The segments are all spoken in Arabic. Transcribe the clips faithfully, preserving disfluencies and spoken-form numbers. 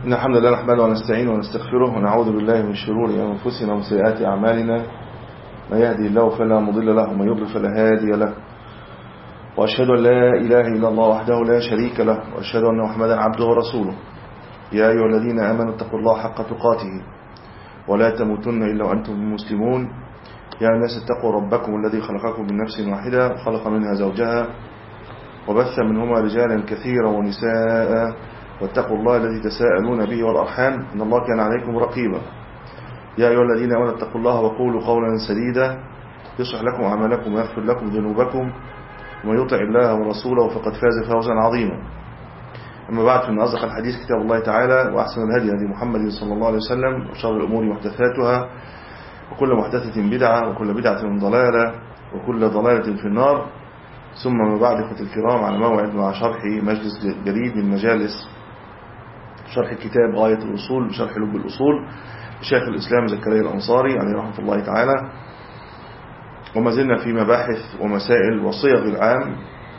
إن الحمد لله نحمده ونستعينه ونستغفره ونعوذ بالله من شرور أنفسنا ومن سيئات أعمالنا. من يهدي الله فلا مضل له ومن يضلل فلا هادي له، وأشهد أن لا إله إلا الله وحده لا شريك له، وأشهد أن محمدا عبده ورسوله. يا أيها الذين آمنوا اتقوا الله حق تقاته ولا تموتن إلا وأنتم مسلمون. يا الناس اتقوا ربكم الذي خلقكم من نفس واحدة خلق منها زوجها وبث منهما رجالا كثيرا ونساء، واتقوا الله الذي تساءلون به والأرحام إن الله كان عليكم رقيبا. يا أيها الذين آمنوا اتقوا الله وقولوا قولا سديدا يصلح لكم أعمالكم ويغفر لكم ذنوبكم، ومن يطع الله ورسوله فقد فاز فوزا عظيما. أما بعد، فإن أصدق الحديث كتاب الله تعالى، وأحسن الهدي هدي محمد صلى الله عليه وسلم، وشر الأمور محدثاتها، وكل محدثة بدعة، وكل بدعة ضلالة، وكل ضلالة في النار. ثم ما بعد، إخوة الكرام، على موعد مع شرح مجلس جديد من مجالس شرح كتاب غاية الأصول بشرح لب الأصول لشيخ الإسلام زكريا الأنصاري عليه رحمة الله تعالى. وما زلنا في مباحث ومسائل وصيغ العام،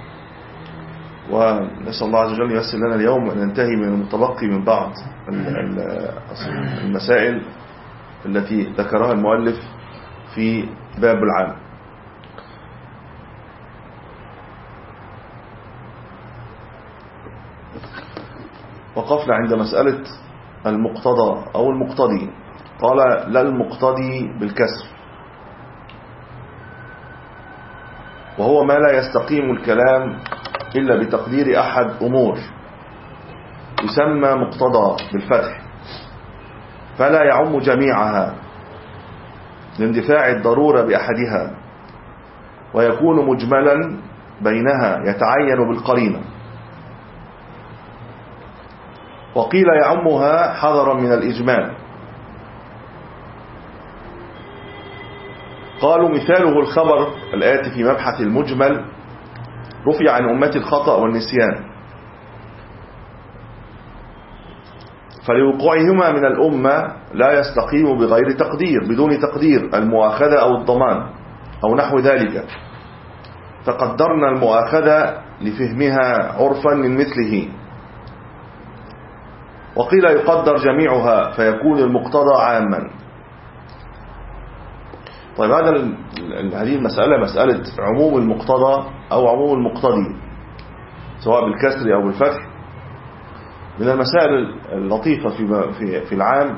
ونسأل الله عز وجل ييسر لنا اليوم أن ننتهي من المتبقي من بعض المسائل التي ذكرها المؤلف في باب العام. وقفنا عند مسألة المقتضى أو المقتضي. قال: لا المقتضي بالكسر، وهو ما لا يستقيم الكلام إلا بتقدير أحد أمور، يسمى مقتضى بالفتح، فلا يعم جميعها لاندفاع الضرورة بأحدها، ويكون مجملا بينها يتعين بالقرينة. وقيل يعمها حذرا من الإجمال. قالوا: مثاله الخبر الآتي في مبحث المجمل: رفع عن أمتي الخطأ والنسيان، فلوقوعهما من الأمة لا يستقيم بغير تقدير، بدون تقدير المؤاخذة أو الضمان أو نحو ذلك، فقدرنا المؤاخذة لفهمها عرفا من مثله. وقيل يقدر جميعها فيكون المقتضى عاما. طيب، هذا هذه المسألة مسألة عموم المقتضى أو عموم المقتضي سواء بالكسر أو بالفتح، من المسائل اللطيفة في في في العام،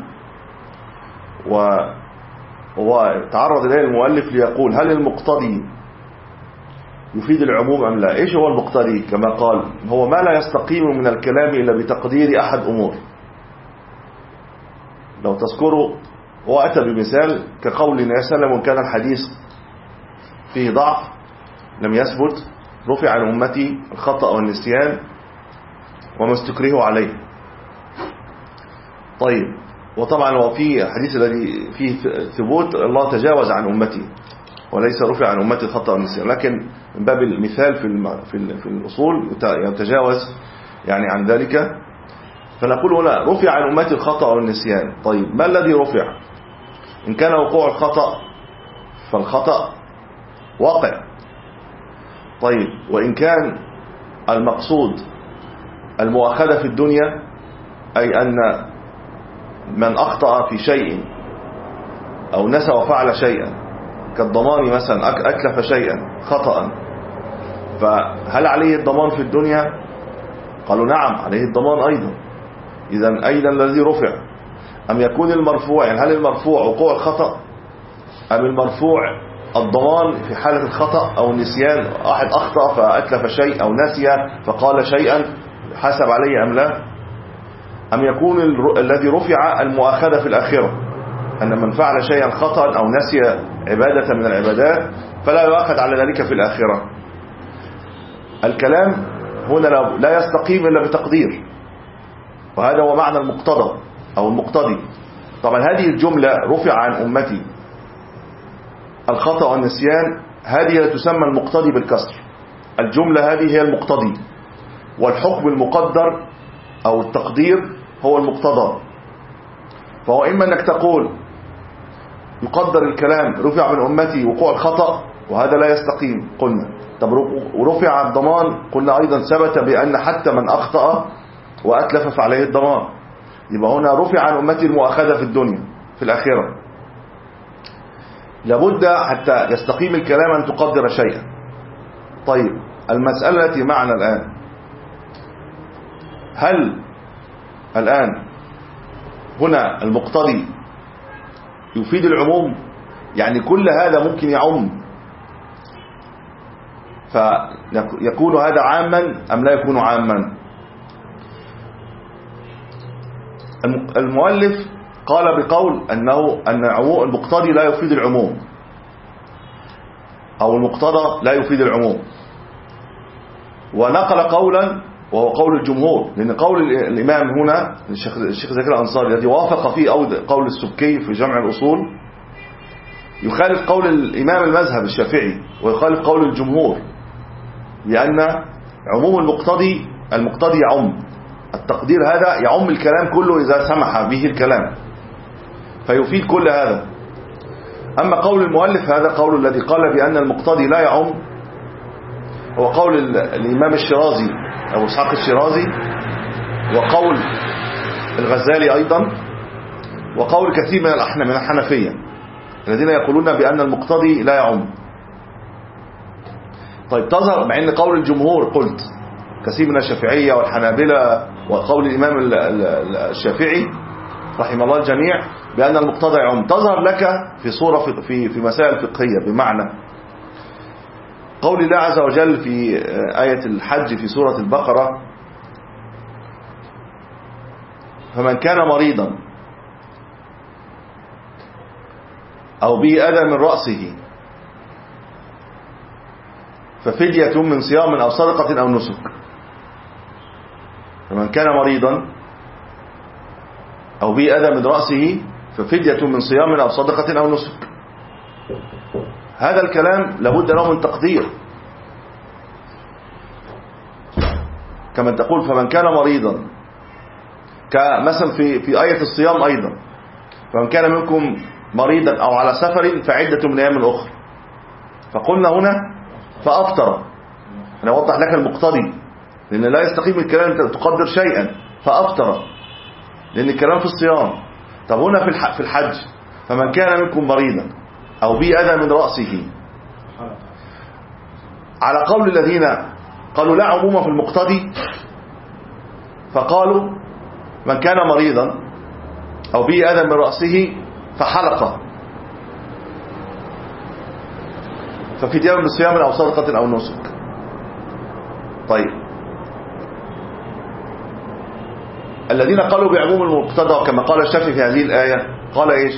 وتعرض إليه المؤلف ليقول: هل المقتضي يفيد العموم أم لا؟ إيش هو المقتضي؟ كما قال: هو ما لا يستقيم من الكلام إلا بتقدير أحد أمور. لو تذكروا، هو أتى بمثال كقول النبي صلى الله عليه وسلم: كان الحديث فيه ضعف لم يثبت، رفع عن أمتي الخطأ والنسيان وما استكرهوا عليه. طيب، وطبعا هو في حديث الذي فيه ثبوت الله تجاوز عن أمتي، وليس رفع عن أمتي الخطأ والنسيان، لكن من باب المثال في في الأصول يتجاوز يعني عن ذلك. فنقول هنا: رفع عن أمتي الخطأ والنسيان. طيب، ما الذي رفع؟ إن كان وقوع الخطأ فالخطأ واقع. طيب، وإن كان المقصود المؤاخذة في الدنيا، أي أن من أخطأ في شيء أو نسى وفعل شيئا كالضمان مثلا، أتلف شيئا خطأ، فهل عليه الضمان في الدنيا؟ قالوا: نعم، عليه الضمان أيضا. إذن أين الذي رفع؟ أم يكون المرفوع، يعني هل المرفوع وقوع الخطأ، أم المرفوع الضمان في حالة الخطأ أو النسيان؟ واحد أخطأ فأتلف شيء أو نسي فقال شيئا، حسب عليه أم لا؟ أم يكون الذي رفع المؤاخذة في الآخرة، أن من فعل شيئا خطأ أو نسي عبادة من العبادات فلا يؤاخذ على ذلك في الآخرة؟ الكلام هنا لا يستقيم إلا بتقدير، وهذا هو معنى المقتضى أو المقتضي. طبعا هذه الجملة رفع عن أمتي الخطأ والنسيان، هذه تسمى المقتضي بالكسر. الجملة هذه هي المقتضي، والحكم المقدر أو التقدير هو المقتضى. فهو إما أنك تقول يقدر الكلام رفع من أمتي وقوع الخطأ، وهذا لا يستقيم قلنا. طب ورفع الضمان قلنا أيضا ثبت بأن حتى من أخطأ وأتلف فعليه الضمان. يبقى هنا رفع عن أمتي المؤاخذة في الدنيا في الآخرة. لابد حتى يستقيم الكلام أن تقدر شيئا. طيب المسألة التي معنا الآن، هل الآن هنا المقتضي يفيد العموم؟ يعني كل هذا ممكن يعم فيكون هذا عاما أم لا يكون عاما؟ المؤلف قال بقول أنه أن المقتضي لا يفيد العموم، أو المقتضى لا يفيد العموم، ونقل قولا وهو قول الجمهور، لأن قول الإمام هنا الشيخ زكي الأنصاري الذي وافق فيه قول السبكي في جمع الأصول يخالف قول الإمام المذهب الشافعي ويخالف قول الجمهور، لأن عموم المقتضي المقتضي يعم، التقدير هذا يعم الكلام كله إذا سمح به الكلام فيفيد كل هذا. أما قول المؤلف هذا قول الذي قال بأن المقتضي لا يعم هو قول الإمام الشيرازي أبو إسحاق الشيرازي، وقول الغزالي أيضا، وقول كثير من من الحنفية الذين يقولون بأن المقتضي لا يعم. طيب تظهر مع أن قول الجمهور قلت كثير من الشافعية والحنابلة وقول الإمام الشافعي رحمه الله الجميع بأن المقتضى يعم، تظهر لك في صورة في في مسائل فقهية، بمعنى قول الله عز وجل في آية الحج في سورة البقرة: فمن كان مريضا أو به أذى من رأسه ففدية من صيام أو صدقة أو نسك. فمن كان مريضا أو به أذى من رأسه ففدية من صيام أو صدقة أو نسك. هذا الكلام لابد له من تقدير، كما تقول فمن كان مريضا، كمثلا في في آية الصيام أيضا: فمن كان منكم مريضا أو على سفر فعدة من أيام أخرى. فقلنا هنا فأفطر، أنا أوضح لك المقتضي، لأن لا يستقيم الكلام أنت تقدر شيئا. فأفطر لأن الكلام في الصيام. طب هنا في الحج: فمن كان منكم مريضا أو به أذى من رأسه، على قول الذين قالوا لا عموم في المقتضي، فقالوا من كان مريضا أو به أذى من رأسه فحلق ففدية من صيام أو صدقة أو نسك. طيب الذين قالوا بعموم المقتضى كما قال الشافعي في هذه الآية قال إيش؟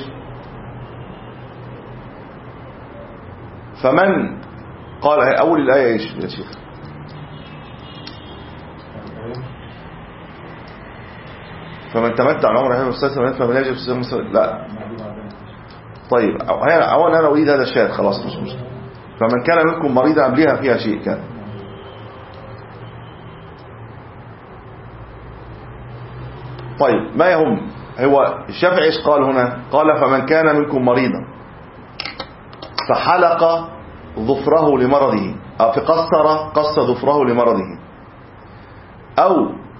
فمن قال أول الآية إيش يا شيخ؟ فمن تمتع العمر رحمه الله فمن يجب الصيام. لا طيب أولا أنا أريد هذا الشاهد خلاص مش مشكلة. فمن كان منكم مريضا قبلها فيها شيء كان. طيب ما يهم، هو الشافعي ايش قال هنا؟ قال فمن كان منكم مريضا فحلق ظفره لمرضه، أو فقصر قص ظفره لمرضه، أو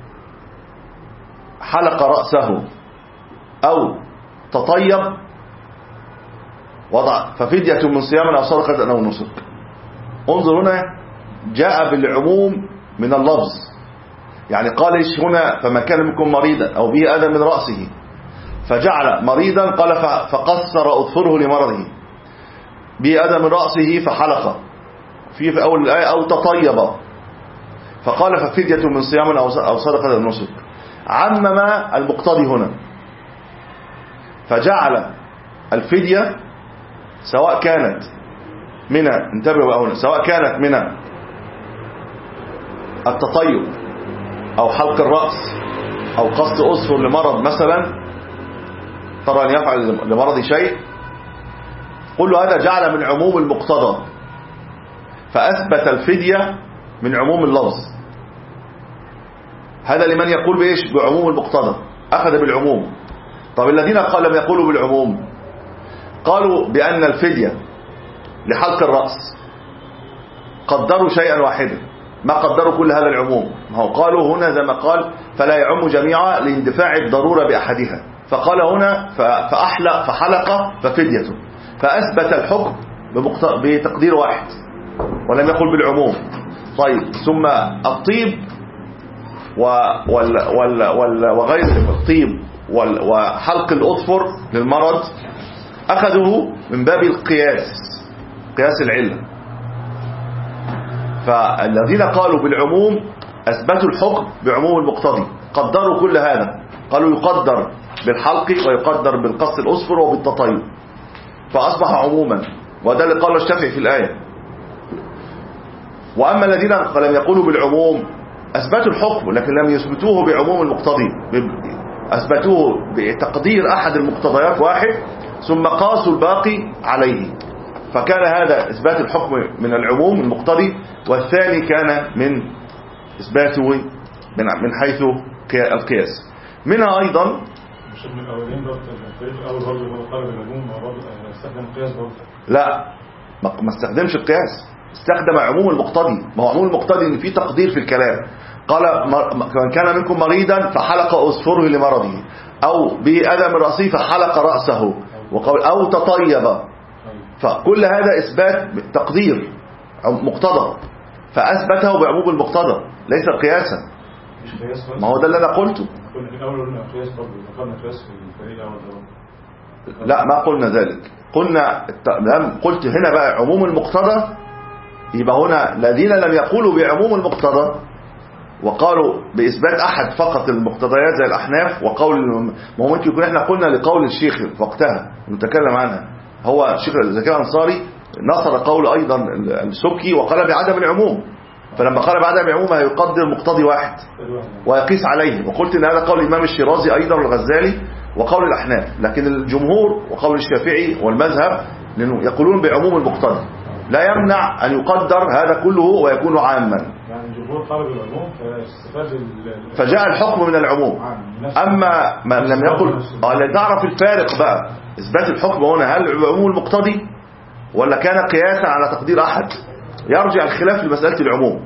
حلق رأسه، أو تطيب وضع ففدية من صيام أو صدقة أو نسك. انظر هنا جاء بالعموم من اللفظ، يعني قال ايش هنا؟ فما كان منكم مريضا أو به أذى من رأسه، فجعل مريضا قال فقصر أظفره لمرضه، به أذى من رأسه فحلق في في أول الآية، أو تطيب فقال ففدية من صيام أو صدقة أو نسك. عمم المقتضي هنا فجعل الفدية سواء كانت من انتبهوا بقى هنا سواء كانت من التطيب أو حلق الرأس أو قص أظفر لمرض مثلا، ترى أن يفعل لمرض شيء، كل هذا جعل من عموم المقتضى، فأثبت الفدية من عموم اللفظ. هذا لمن يقول بإيش؟ بعموم المقتضى، أخذ بالعموم. طب الذين قال لم يقولوا بالعموم قالوا بأن الفدية لحلق الرأس قدروا شيئا واحدا، ما قدروا كل هذا العموم؟ ما هو قالوا هنا زي ما قال فلا يعم جميعا لاندفاع الضرورة بأحدها، فقال هنا فأحلق فحلق ففديته، فأثبت الحكم بتقدير واحد ولم يقل بالعموم. طيب ثم الطيب وال وال وال وغير الطيب وحلق الأظفر للمرض أخذوه من باب القياس، قياس العلة. فالذين قالوا بالعموم أثبتوا الحكم بعموم المقتضي، قدروا كل هذا، قالوا يقدر بالحلق ويقدر بالقص الأظفر وبالتطيب، فأصبح عموما، وده اللي قاله الشافعي في الآية. وأما الذين لم يقولوا بالعموم أثبتوا الحكم لكن لم يثبتوه بعموم المقتضي، أثبتوه بتقدير أحد المقتضيات واحد ثم قاسوا الباقي عليه، فكان هذا إثبات الحكم من العموم المقتضي، والثاني كان من إثباته من من حيث القياس. منها أيضا مش من الأولين برضه الفريق الأول برضه هو قال بالعموم برضه استخدم القياس برضه. لا ما استخدمش القياس، استخدم عموم المقتضي. ما هو عموم المقتضي ان في تقدير في الكلام. قال من كان منكم مريضا فحلق أظفره لمرضه، أو بأذى من رأسه فحلق رأسه، أو تطيب. فكل هذا إثبات تقدير مقتضى، فأثبته بعموم المقتضى ليس قياسا. ما هو ده اللي أنا قلته. كنا في الأول قلنا قياس برضه، ذكرنا قياس في الفريق الأول. لا ما قلنا ذلك، قلنا قلت هنا بقى عموم المقتضى. يبقى هنا الذين لم يقولوا بعموم المقتضى وقالوا بإثبات أحد فقط المقتضيات زي الأحناف، وقول ما ممكن يكون احنا قلنا لقول الشيخ وقتها نتكلم عنها، هو الشيخ زكي الأنصاري نصر قول أيضا السبكي وقال بعدم العموم، فلما قال بعدم العموم هيقدر مقتضي واحد ويقيس عليه. وقلت ان هذا قول الإمام الشيرازي أيضا والغزالي وقول الأحناف، لكن الجمهور وقول الشافعي والمذهب يقولون بعموم المقتضي، لا يمنع أن يقدر هذا كله ويكون عاما. يعني الجمهور قالوا بالعموم فاستفاد فجاء الحكم من العموم. أما من لم يقل لا تعرف الفارق بقى، إثبات الحكم هنا هل عموم المقتضي ولا كان قياسا على تقدير أحد؟ يرجع الخلاف لمسألة العموم.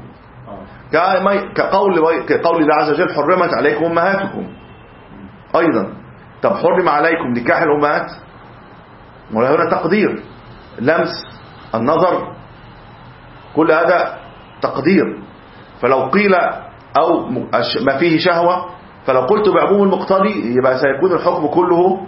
كقول كقول الله عز وجل حرمت عليكم أمهاتكم، أيضا طب حرم عليكم نكاح الأمهات، ولا هنا تقدير، لمس، النظر، كل هذا تقدير. فلو قيل أو ما فيه شهوة، فلو قلت بعموم المقتضي يبقى سيكون الحكم كله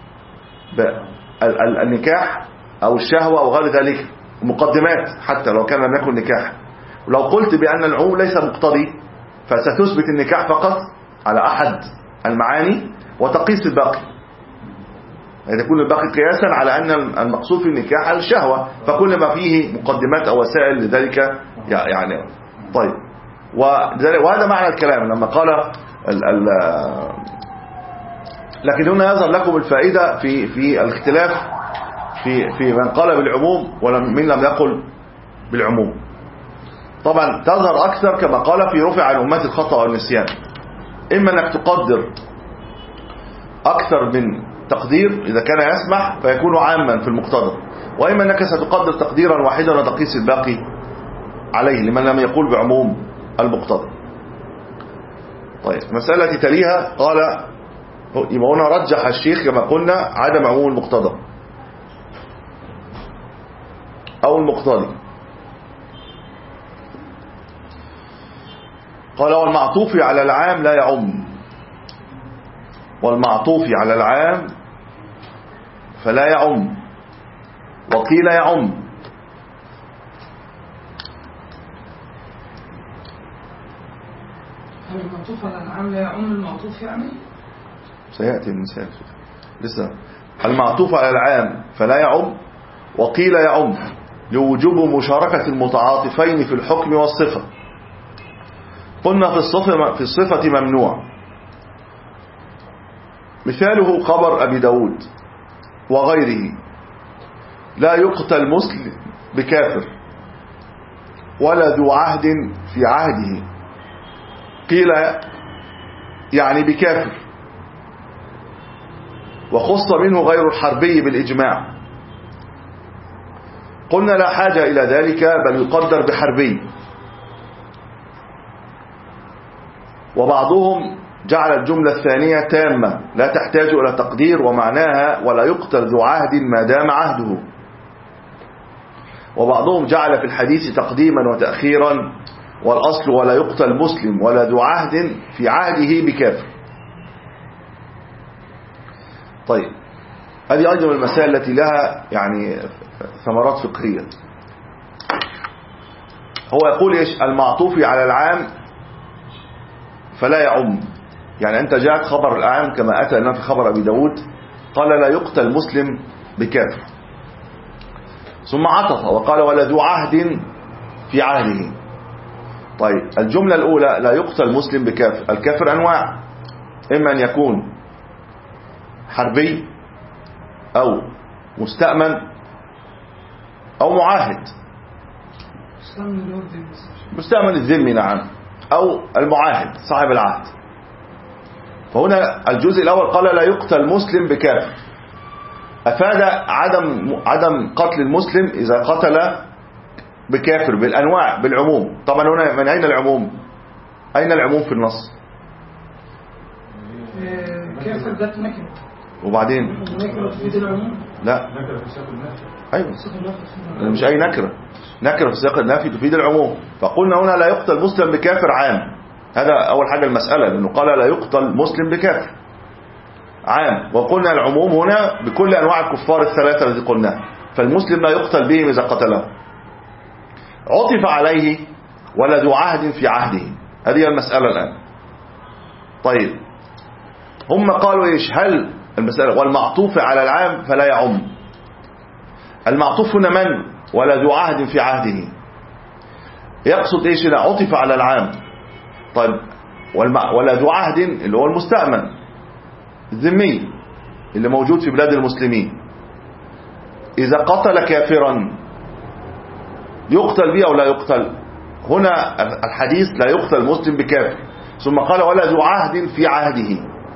النكاح أو الشهوة أو غير ذلك، مقدمات حتى لو كان لم يكن نكاح. ولو قلت بأن العموم ليس مقتضي فستثبت النكاح فقط على أحد المعاني وتقيس الباقي، يكون الباقي قياسا على أن المقصود في النكاح الشهوة، فكل ما فيه مقدمات أو وسائل لذلك يعني. طيب وهذا معنى الكلام لما قال ال ال لكن هنا يظهر لكم الفائدة في في الاختلاف في في من قال بالعموم ومن لم يقل بالعموم. طبعا تظهر أكثر كما قال في رفع عن أمات الخطأ والنسيان، إما أنك تقدر أكثر من تقدير إذا كان يسمح فيكون عاما في المقتضى، وإما أنك ستقدر تقديرا واحدا وتقيس الباقي عليه لمن لم يقول بعموم المقتضى. طيب المسألة التي تليها قال يبقى هنا رجح الشيخ كما قلنا عدم عموم المقتضى أو المقتضي. قال والمعطوف على العام لا يعم، والمعطوف على العام فلا يعم، وقيل يعم. هل المعطوف على العام لا يعم المعطوف يعني؟ سيأتي المثال لسه. المعطوف على العام فلا يعم، وقيل يعم لوجوب مشاركة المتعاطفين في الحكم والصفة. قلنا في الصفة, في الصفة ممنوع، مثاله خبر أبي داود وغيره لا يقتل مسلم بكافر ولا ذو عهد في عهده، قيل يعني بكافر، وخص منه غير الحربي بالإجماع. قلنا لا حاجة إلى ذلك، بل يقدر بحربي، وبعضهم جعل الجملة الثانية تامة لا تحتاج إلى تقدير ومعناها ولا يقتل ذو عهد ما دام عهده. وبعضهم جعل في الحديث تقديما وتأخيرا والأصل ولا يقتل مسلم ولا ذو عهد في عهده بكافر. طيب هذه أيضا المسائل التي لها يعني ثمرات فقهية. هو يقول إيش؟ المعطوف على العام فلا يعم. يعني أنت جاءت خبر العام كما أتى لنا في خبر أبي داود قال لا يقتل مسلم بكافر، ثم عطف وقال ولا ذو عهد في عهده. طيب الجملة الأولى لا يقتل مسلم بكافر، الكافر أنواع، إما أن يكون حربي أو مستأمن أو معاهد. مستأمن الذمي نعم، أو المعاهد صاحب العهد. فهنا الجزء الأول قال لا يقتل مسلم بكافر، أفاد عدم عدم قتل المسلم إذا قتل بكافر بالأنواع بالعموم. طبعا هنا من أين العموم؟ أين العموم في النص؟ كافر ذات نكرة. وبعدين نكرة تفيد العموم؟ لا نكرة في سياق النفي. أيوة مش أي نكرة، نكرة في سياق النفي تفيد العموم. فقلنا هنا لا يقتل مسلم بكافر عام، هذا أول حاجة المسألة، لأنه قال لا يقتل مسلم بكافر عام، وقلنا العموم هنا بكل أنواع الكفار الثلاثة التي قلناها، فالمسلم لا يقتل بهم إذا قتله. عطف عليه ولا ذو عهد في عهده، هذه المسألة الآن. طيب هم قالوا إيش؟ هل المسألة والمعطوف على العام فلا يعم، المعطوف هنا من؟ ولا ذو عهد في عهده، يقصد إيش؟ لا عطف على العام. طيب ولا ذو عهد اللي هو المستأمن الذمي اللي موجود في بلاد المسلمين، إذا قتل كافرا يقتل به أو لا يقتل؟ هنا الحديث لا يقتل مسلم بكافر، ثم قال ولا ذو عهد في عهده،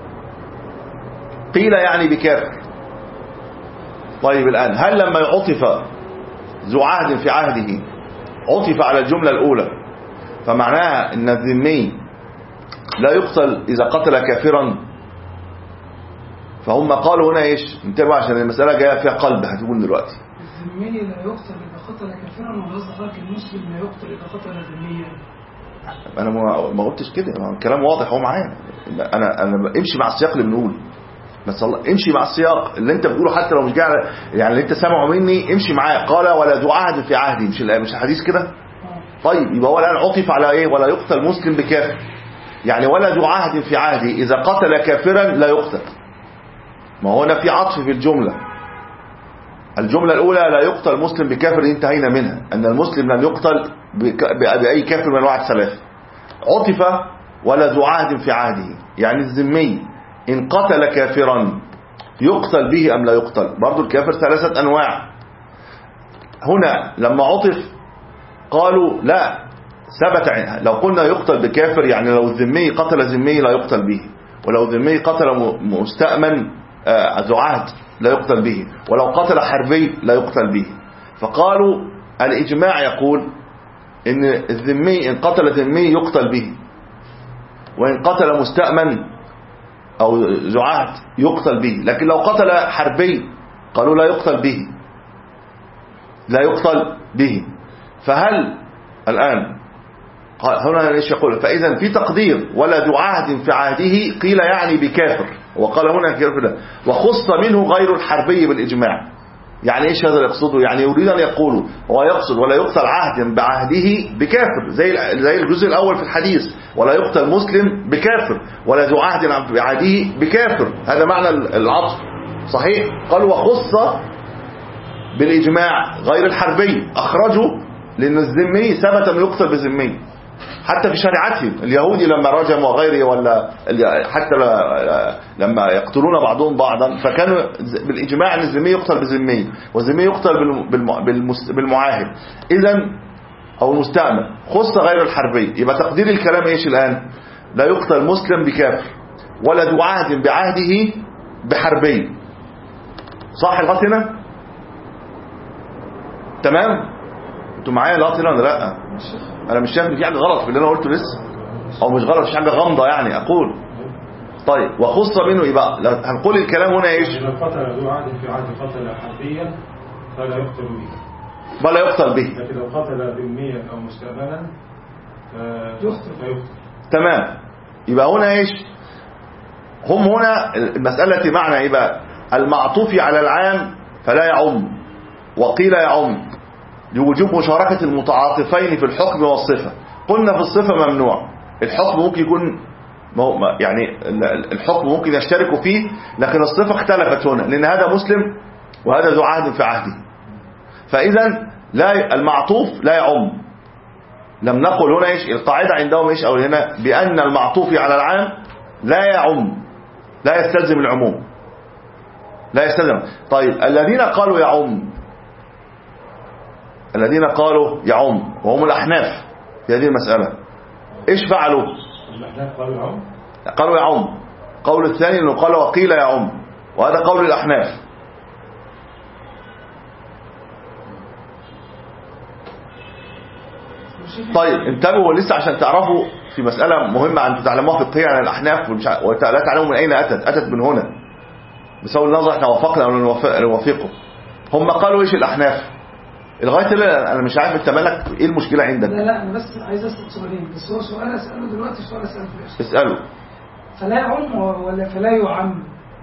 قيل يعني بكافر. طيب الآن هل لما يعطف ذو عهد في عهده عطف على الجملة الأولى فمعناها أن الذمي لا يقتل إذا قتل كافرا؟ فهم قالوا هنا إيش؟ انتبهوا عشان المسألة جاية فيها قلب هتقول دلوقتي. الذمي لا يقتل إذا قتل كافرا، وقصدك المسلم لا يقتل إذا قتل ذميا. أنا ما قلتش كده، الكلام واضح هو معايا. أنا أنا امشي مع السياق اللي بنقول، بس الله امشي مع السياق اللي أنت بتقوله، حتى لو مش جاي يعني اللي أنت سامعه مني امشي معاه. قال ولا ذو عهد في عهدي، مش مش الحديث كده؟ طيب يبقى هو الآن عطف على إيه؟ ولا يقتل مسلم بكافر، يعني ولا ذو عهد في عهدي إذا قتل كافرا لا يقتل. ما هو هنا في عطف في الجملة. الجملة الأولى لا يقتل مسلم بكافر انتهينا منها، أن المسلم لم يقتل بأي كافر من أنواع الثلاثة. عطف ولا ذو عهد في عهده، يعني الذمي إن قتل كافرا يقتل به أم لا يقتل؟ برضو الكافر ثلاثة أنواع. هنا لما عطف قالوا لا ثبت، لو قلنا يقتل بكافر يعني لو الذمي قتل ذمي لا يقتل به، ولو الذمي قتل مستأمن ذو عهد لا يقتل به، ولو قتل حربي لا يقتل به. فقالوا الإجماع يقول إن الذمي إن قتل ذمي يقتل به، وإن قتل مستأمن أو ذو عهد يقتل به، لكن لو قتل حربي قالوا لا يقتل به، لا يقتل به. فهل الآن هنا ليش يقول؟ فإذا في تقدير ولا ذو عهد في عهده قيل يعني بكافر، وقال هنا كافر، وخص منه غير الحربي بالإجماع. يعني إيش هذا يقصده؟ يعني يريد أن يقولوا هو يقصد ولا يقتل عهد بعهده بكافر، زي زي الجزء الأول في الحديث ولا يقتل مسلم بكافر، ولا ذو عهد بعهده بكافر، هذا معنى العطف صحيح. قال وخص بالإجماع غير الحربي، أخرجوا لأن الذمي ثبت أن يقتل بذمي حتى في شريعتهم. اليهودي لما رجموا وغيره، ولا حتى لما يقتلون بعضهم بعضا، فكانوا بالإجماع أن الذمي يقتل بذمي والذمي يقتل بالمعاهد إذن أو المستأمن، خص غير الحربي. يبقى تقدير الكلام إيش الآن؟ لا يقتل مسلم بكافر ولا ذو عهد بعهده بحربي. صح الغلط هنا؟ تمام؟ انتوا معايا الغلط هنا ولا لا؟ انا مش شايف ان في حاجه غلط في اللي انا قلته لسه. او مش غلط، مش حاجه غامضه يعني اقول. طيب وخص منه يبقى هنقول الكلام هنا ايش؟ إذا قتل ذو عهد في عهد قتل حربيا فلا يقتل به، ولا يقتل به. لكن لو قتل ذميا او مستأمنا فيقتل. تمام. يبقى هنا ايش؟ هم هنا المسألة معنى ايه بقى؟ المعطوف على العام فلا يعم، وقيل يعم لوجوب مشاركة المتعاطفين في الحكم والصفة. قلنا في الصفة ممنوع، الحكم ممكن يكون يعني الحكم ممكن يشتركوا فيه، لكن الصفة اختلفت هنا لأن هذا مسلم وهذا ذو عهد في عهده، فإذا لا المعطوف لا يعم. لم نقل هنا ايش القاعدة عندهم ايش او هنا بأن المعطوف على العام لا يعم، لا يستلزم العموم، لا يستلزم. طيب الذين قالوا يعم، الذين قالوا يعم وهم الأحناف في هذه المسألة ايش فعلوا؟ الأحناف قالوا يعم، قالوا يعم. قول الثاني انه قال وقيل يعم، وهذا قول الأحناف. طيب انتبهوا لسه عشان تعرفوا في مسألة مهمة أن تعلموها فقهيا عن الأحناف ولا تعلموا من أين أتت. أتت من هنا بسبب النظر احنا وافقنا أو نوافقه. هم قالوا إيش الأحناف لغاية اللي أنا مش عارف أنت مالك إيه المشكلة عندك؟ لا لا أنا بس عايز أسأل سؤالين، بس هو سؤال أسأله دلوقتي سؤال أسأله في الآخر. اسأله. فلا يعم ولا فلا يعم؟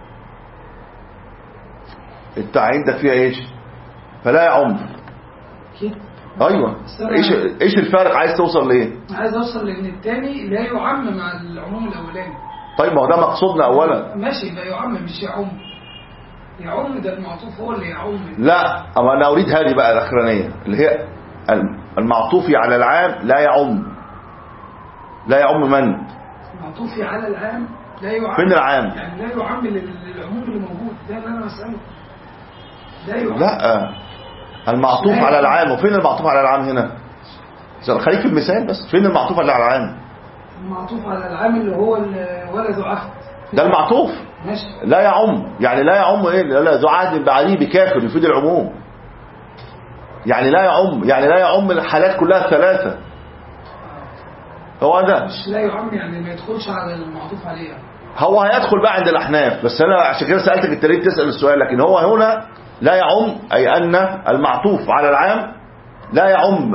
أنت عندك فيها إيش؟ فلا يعم كده. ايوه. ايش ايش الفرق؟ عايز توصل لايه؟ عايز اوصل لان الثاني لا يعم مع العموم الاولاني. طيب ما هو ده مقصودنا اولا. ماشي، لا يعم مش يعم. يعم ده المعطوف هو اللي يعم. لا اما انا اريد هذه بقى الاخرانيه اللي هي المعطوف على العام لا يعم. لا يعم من؟ المعطوف على العام لا يعم. فين العام؟ يعني لا يعم للعموم اللي موجود، ده اللي انا بساله. لا يعم. لا المعطوف على العام. وفين المعطوف على العام هنا؟ خليك في المثال بس. فين المعطوف على العام؟ المعطوف على العام اللي هو ولد عهد، ده المعطوف. ماشي. لا يعم يعني لا يعم ايه؟ لا ذو عهد بعديه بكافر يفيد العموم. يعني لا يعم يعني لا يعم الحالات كلها الثلاثه. هو ده مش لا يعم يعني ما يدخلش على المعطوف عليه. هو هيدخل بقى عند الأحناف، بس أنا عشان كده سألتك أنت ليه تسأل السؤال. لكن هو هنا لا يعم أي أن المعطوف على العام لا يعم.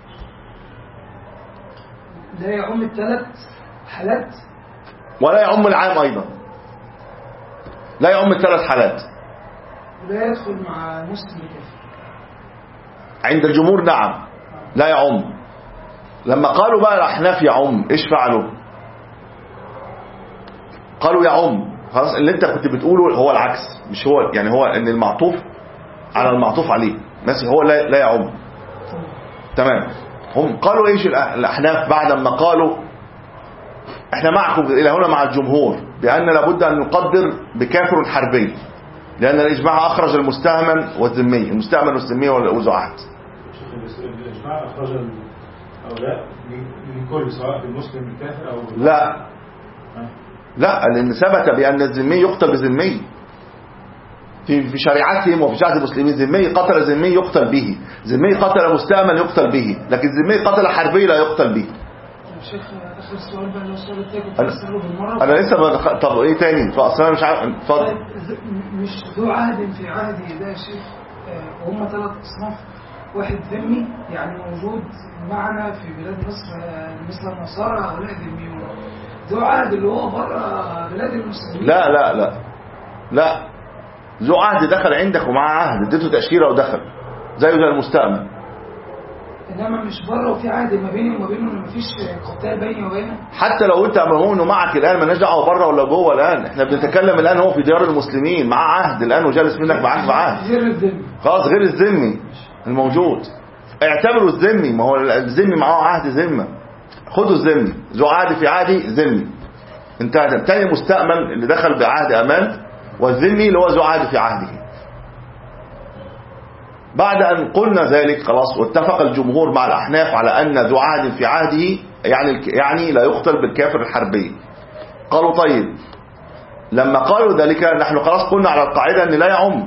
لا يعم الثلاث حالات ولا يعم العام أيضا. لا يعم الثلاث حالات. لا يدخل مع مسلم الكافر عند الجمهور نعم لا يعم. لما قالوا بقى الأحناف يعم إيش فعلوا؟ قالوا يعم. خلاص اللي انت كنت بتقوله هو العكس، مش هو يعني هو ان المعطوف على المعطوف عليه ماشي هو لا, لا يعم. تمام. هم قالوا ايش الأحناف بعد ما قالوا احنا معكم الى هنا مع الجمهور بان لابد ان نقدر بكافر حربي، لان الاجماع اخرج المستأمن والذمي، المستأمن والذمي وذو عهد. الاجماع اخرج هؤلاء من كل سواء بالمسلم الكافر او لا لا لان ثبت بان الذمي يقتل بذمي في في شريعتهم وفي شريعه المسلمين. ذمي قتل ذمي يقتل به، ذمي قتل مستأمن يقتل به، لكن ذمي قتل حربي لا يقتل به. شيخ اخر سؤال بقى، لو السؤال التاني كنت بساله بالمره. انا لسه بخ... طب ايه تاني؟ فاصلا انا مش عارف. اتفضل. مش ذو عهد في عهده ده يا شيخ، وهم ثلاث اصناف. واحد ذمي يعني موجود معنا في بلاد مصر مثل النصارى هؤلاء ذميون. ذو عهد اللي هو بره بلاد المسلمين. لا لا لا لا ذو عهد دخل عندك ومعاه عهد اديته تأشيرة ودخل زيه زي المستأمن. انما مش بره وفي عهد ما بيني وما بينه، ما فيش قتال بيني وبينه. حتى لو انت مهون انه معك الان مالناش دعوه بره ولا جوه. الان احنا بنتكلم الان هو في ديار المسلمين معاه عهد الان وجالس منك معاك بعهد. غير الذمي. خلاص غير الذمي الموجود. اعتبروا الذمي، ما هو الذمي معاه عهد ذمه. خدوا الذمي ذو عهد في عهدي ذمي انتهى. تاني مستأمن اللي دخل بعهد امان، والذمي اللي هو ذو عهد في عهده. بعد أن قلنا ذلك خلاص واتفق الجمهور مع الأحناف على أن ذو عهد في عهده يعني يعني لا يقتل بالكافر الحربي. قالوا طيب لما قالوا ذلك نحن خلاص قلنا على القاعدة أن لا يعم.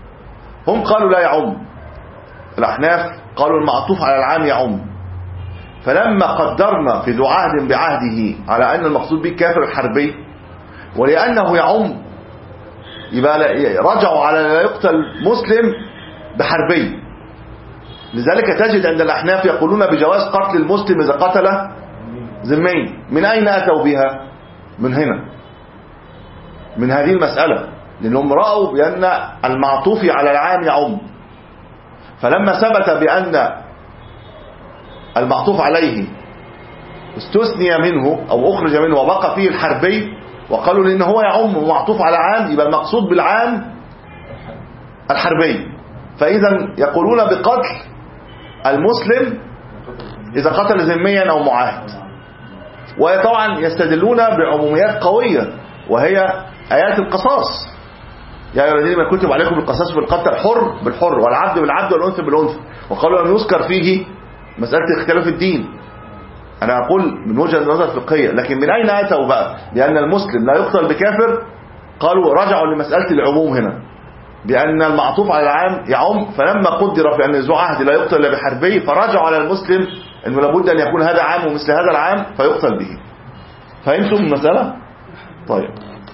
هم قالوا لا يعم. الأحناف قالوا المعطوف على العام يعم. فلما قدرنا في ذو عهد بعهده على أن المقصود به كافر الحربي، ولأنه يعم يبقى رجعوا على لا يقتل مسلم بحربي. لذلك تجد عند الأحناف يقولون بجواز قتل المسلم إذا قتل ذمي. من أين أتوا بها؟ من هنا، من هذه المسألة، لأنهم رأوا بأن المعطوف على العام يعم. فلما ثبت بأن المعطوف عليه استثني منه أو أخرج منه وبقى فيه الحربي، وقالوا لأنه هو يعم ومعطوف على عام، يبقى المقصود بالعام الحربي. فإذا يقولون بقتل المسلم إذا قتل ذميا أو معاهد. وطبعا يستدلون بعموميات قوية وهي آيات القصاص، يا أيها الذين آمنوا كتب عليكم القصاص في القتل، الحر بالحر والعبد بالعبد والأنثى بالأنثى. وقالوا لم يذكر فيه مسألة اختلاف الدين. أنا أقول من وجهة نظر فقهية، لكن من أين أتوا بقى بأن المسلم لا يقتل بكافر؟ قالوا رجعوا لمسألة العموم هنا، بأن المعطوف على العام يعم. فلما قدر في أن ذو عهد لا يقتل إلا بحربي، فرجعوا على المسلم أنه لابد أن يكون هذا عام ومثل هذا العام فيقتل به. فهمتم المسألة؟ طيب،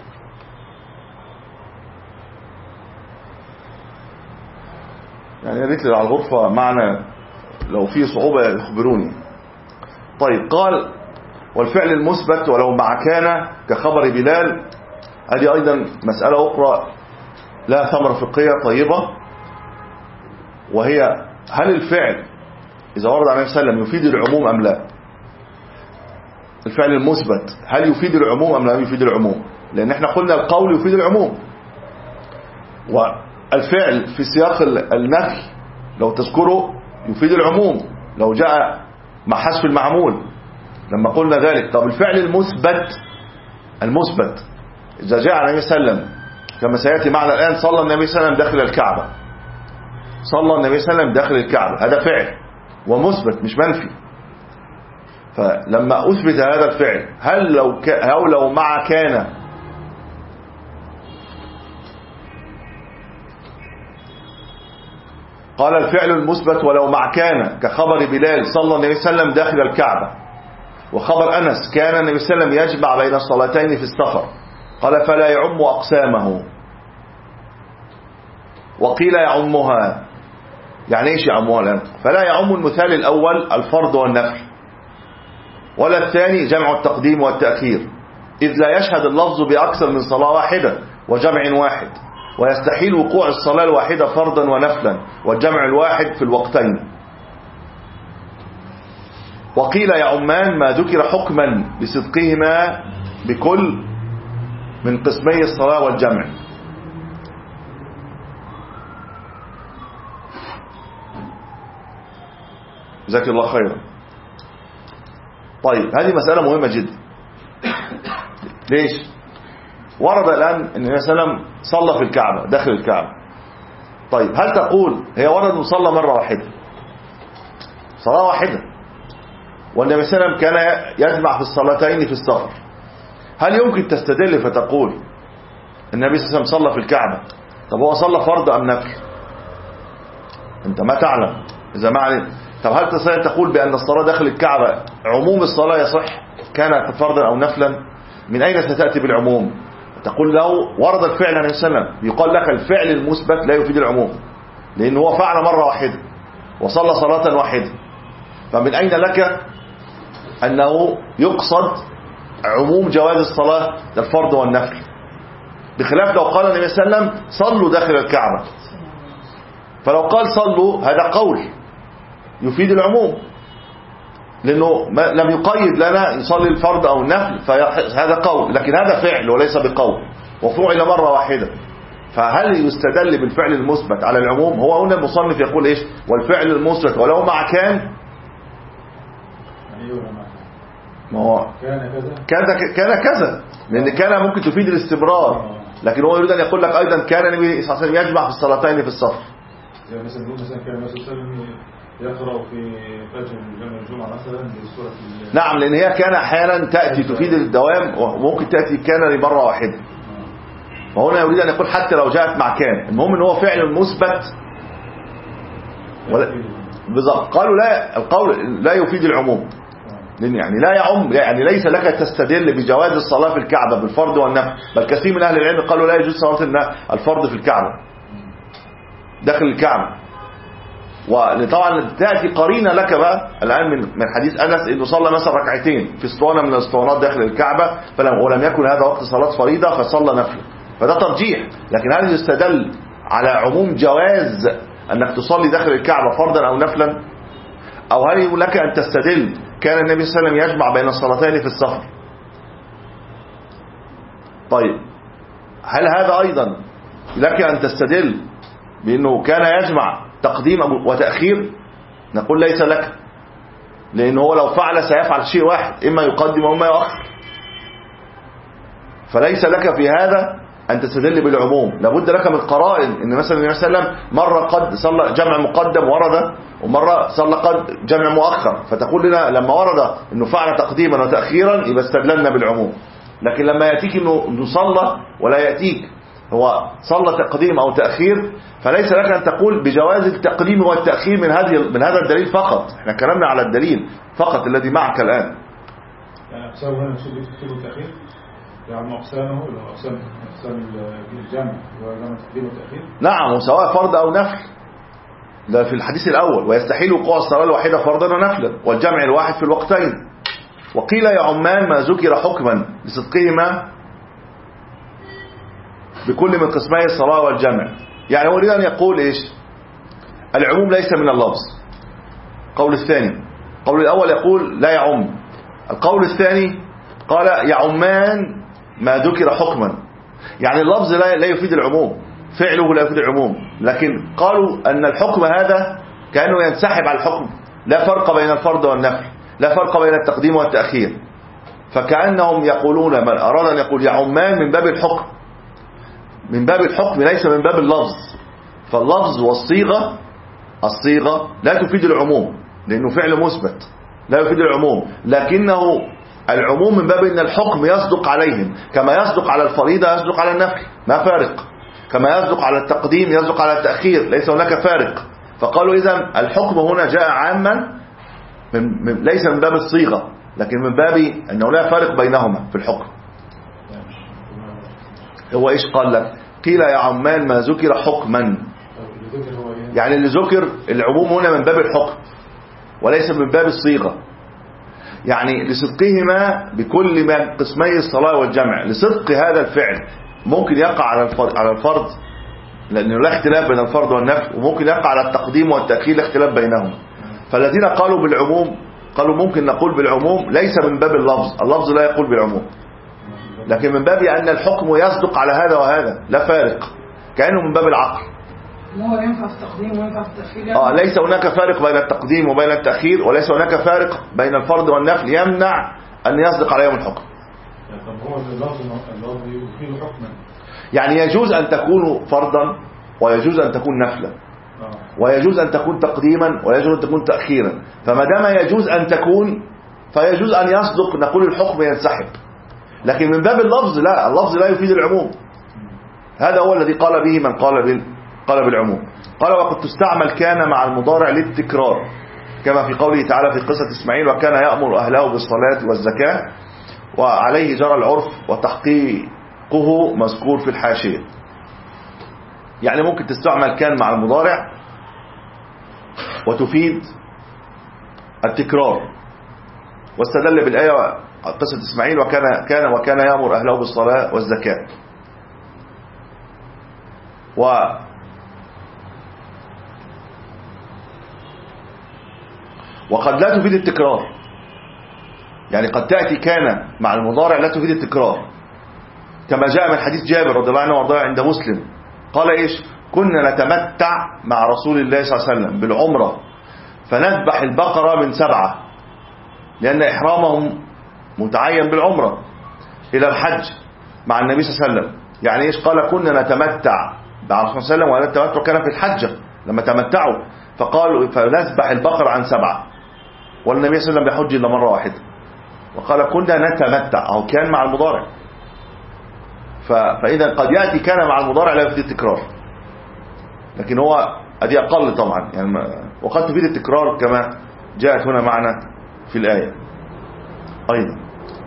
يعني يا ريت على الغرفة معنا لو في صعوبة يخبروني. طيب، قال والفعل المثبت ولو مع كان كخبر بلال. هذه أيضا مسألة أخرى لها ثمرة فقهية طيبة، وهي هل الفعل إذا ورد عليه وسلم يفيد العموم أم لا؟ الفعل المثبت هل يفيد العموم أم لا يفيد العموم؟ لأن احنا قلنا القول يفيد العموم، والفعل في سياق النفي لو تذكره يفيد العموم لو جاء مع حذف المعمول لما قلنا ذلك. طب الفعل المثبت المثبت إذا جاء عليه وسلم كما سيأتي معنا الآن، صلى النبي صلى الله عليه وسلم داخل الكعبة، صلى النبي صلى الله عليه وسلم داخل الكعبة، هذا فعل ومثبت مش منفي. فلما أثبت هذا الفعل هل لو ك... أو لو مع كان قال الفعل المثبت ولو مع كان كخبر بلال صلى النبي صلى الله عليه وسلم داخل الكعبة، وخبر أنس كان النبي صلى الله عليه وسلم يجمع بين الصلاتين في السفر، قال فلا يعم أقسامه. وقيل يعمها، يعني ايش يعمها الآن؟ فلا يعم المثال الأول الفرض والنفل، ولا الثاني جمع التقديم والتأخير، إذ لا يشهد اللفظ بأكثر من صلاة واحدة وجمع واحد، ويستحيل وقوع الصلاة الواحدة فرضا ونفلا والجمع الواحد في الوقتين. وقيل يعمان ما ذكر حكما بصدقهما بكل من قسمي الصلاة والجمع. جزاك الله خيرا. طيب، هذه مسألة مهمة جدا. ليش؟ ورد الآن أن النبي صلى الله عليه وسلم صلى في الكعبة داخل الكعبة. طيب، هل تقول هي ورد وصلى مرة واحدة، صلاة واحدة، والنبي صلى الله عليه وسلم كان يجمع في الصلاتين في السفر، هل يمكن تستدل فتقول النبي صلى الله عليه وسلم صلى في الكعبة؟ طب هو صلى فرض أم نفل؟ أنت ما تعلم. إذا ما علم، طب هل تستطيع تقول بأن الصلاة داخل الكعبة عموم الصلاة يصح كانت فرضا أو نفلا؟ من أين ستأتي بالعموم؟ تقول لو ورد الفعل عن السلام يقال لك الفعل المثبت لا يفيد العموم، لأنه هو فعل مرة واحدة وصلى صلاة واحدة، فمن أين لك أنه يقصد عموم جواز الصلاة للفرض والنفل؟ بخلاف لو قال النبي صلى الله عليه وسلم صلوا داخل الكعبة، فلو قال صلوا هذا قول يفيد العموم، لأنه لم يقيد لنا يصلي الفرض أو النفل، فهذا قول، لكن هذا فعل وليس بقول وفعل مرة واحدة. فهل يستدل بالفعل المثبت على العموم؟ هو هنا المصنف يقول إيش؟ والفعل المثبت ولو مع كان، ما هو كان كان كذا، لأن كان ممكن تفيد الاستمرار، لكن هو يريد أن يقول لك أيضا كان النبي صلى الله عليه وسلم يجمع في الصلاتين في السفر. يعني مثلا مثلا كان النبي صلى الله عليه وسلم يقرأ في فجر جمع الجمعة مثلا بسورة. نعم، لأن هي كان أحيانا تأتي تفيد الدوام، وممكن تأتي كان لمرة واحدة. وهنا يريد أن يقول حتى لو جاءت مع كان، المهم أن هو فعل مثبت ولا بالضبط. قالوا لا، القول لا يفيد العموم، لأن يعني لا يعم، يعني ليس لك تستدل بجواز الصلاة في الكعبة بالفرض والنفل، بل كثير من أهل العلم قالوا لا يجوز صلاة الفرض في الكعبة داخل الكعبة. وطبعا تأتي قرينة لك بقى الآن من من حديث أنس إنه صلى مثلا ركعتين في اسطوانة من الاسطوانات داخل الكعبة، فلم ولم يكن هذا وقت صلاة فريضة فصلى نفل، فده ترجيح. لكن هل يستدل على عموم جواز أنك تصلي داخل الكعبة فرضا أو نفلا؟ أو هل لك أن تستدل كان النبي صلى الله عليه وسلم يجمع بين الصلاتين في السفر؟ طيب هل هذا أيضا لك أن تستدل بأنه كان يجمع تقديم وتأخير؟ نقول ليس لك، لأنه هو لو فعل سيفعل شيء واحد، إما يقدم وإما يؤخر، فليس لك في هذا أن تستدل بالعموم. لابد لك من قرائن، إن مثلا النبي صلى الله عليه وسلم مرة قد صلى جمع مقدم ورد، ومرة صلى قد جمع مؤخر، فتقول لنا لما ورد إنه فعل تقديما وتأخيرا يبقى استدللنا بالعموم. لكن لما يأتيك إنه صلى ولا يأتيك هو صلى تقديم أو تأخير، فليس لك أن تقول بجواز التقديم والتأخير من هذه من هذا الدليل فقط. احنا كلامنا على الدليل فقط الذي معك الآن. يعني أقسام هنا نشوف التأخير، يعني أقسامه اللي هو أقسام أقسام الجمع وجمع التقديم والتأخير. نعم، وسواء فرض أو نفل، ده في الحديث الأول، ويستحيل وقوع الصلاة الواحدة فرضا ونفلا والجمع الواحد في الوقتين. وقيل يا عمان ما ذكر حكما لصدقهما بكل من قسمي الصلاة والجمع. يعني هو أن يقول إيش؟ العموم ليس من اللفظ. قول الثاني، قول الأول يقول لا يعم، القول الثاني قال يعمان ما ذكر حكما، يعني اللفظ لا لا يفيد العموم، فعله لا يفيد العموم، لكن قالوا أن الحكم هذا كأنه ينسحب على الحكم، لا فرق بين الفرض والنفل، لا فرق بين التقديم والتأخير، فكأنهم يقولون من أراد أن يقول يعمان من باب الحكم، من باب الحكم ليس من باب اللفظ. فاللفظ والصيغة، الصيغة لا تفيد العموم لأنه فعل مثبت، لا يفيد العموم، لكنه العموم من باب أن الحكم يصدق عليهم، كما يصدق على الفريضة يصدق على النفل، ما فارق، كما يصدق على التقديم يصدق على التأخير، ليس هناك فارق. فقالوا إذن الحكم هنا جاء عاما من من ليس من باب الصيغة، لكن من باب أنه لا فارق بينهما في الحكم. هو إيش قال لك؟ قيل يا عمان ما ذكر حكما، يعني اللي ذكر العموم هنا من باب الحكم وليس من باب الصيغة، يعني لصدقهما بكل من قسمي الصلاة والجمع، لصدق هذا الفعل ممكن يقع على الفرض لأنه لا اختلاف بين الفرض والنفل، وممكن يقع على التقديم والتأخير لا اختلاف بينهم. فالذين قالوا بالعموم قالوا ممكن نقول بالعموم ليس من باب اللفظ، اللفظ لا يقول بالعموم، لكن من باب أن الحكم يصدق على هذا وهذا، لا فارق، كأنه من باب العقل. هو ينفع في التقديم وينفع في التأخير يعني؟ آه ليس هناك فارق بين التقديم وبين التأخير، وليس هناك فارق بين الفرض والنفل يمنع أن يصدق عليهم الحكم. طب هو اللفظ اللفظ يفيد حكما، يعني يجوز أن تكون فرضا ويجوز أن تكون نفلا، ويجوز أن تكون تقديما ويجوز أن تكون تأخيرا، فما دام يجوز أن تكون فيجوز أن يصدق، نقول الحكم ينسحب. لكن من باب اللفظ لا، اللفظ لا يفيد العموم. هذا هو الذي قال به من قال بال قال بالعموم. قال وقد تستعمل كان مع المضارع للتكرار، كما في قوله تعالى في قصة إسماعيل وكان يأمر أهله بالصلاة والزكاة، وعليه جرى العرف وتحقيقه مذكور في الحاشية. يعني ممكن تستعمل كان مع المضارع وتفيد التكرار، واستدل بالآية قصة إسماعيل وكان كان وكان يأمر أهله بالصلاة والزكاة. و وقد لا تفيد التكرار، يعني قد تأتي كان مع المضارع لا تفيد التكرار، كما جاء من حديث جابر رضي الله عنه وارضاه عند مسلم قال إيش؟ كنا نتمتع مع رسول الله صلى الله عليه وسلم بالعمرة فنذبح البقرة من سبعة، لأن إحرامهم متعين بالعمرة إلى الحج مع النبي صلى الله عليه وسلم. يعني إيش؟ قال كنا نتمتع مع رسول الله صلى الله عليه وسلم، وهذا التمتع كان في الحجة لما تمتعوا، فقالوا فنذبح البقرة عن سبعة، والنبي صلى الله عليه وسلم بيحج إلا مرة واحدة، وقال كنا نتمتع، أو كان مع المضارع. فإذا قد يأتي كان مع المضارع لا يفيد التكرار، لكن هو هذه أقل طبعا يعني، وقد تفيد التكرار كما جاءت هنا معنا في الآية أيضا.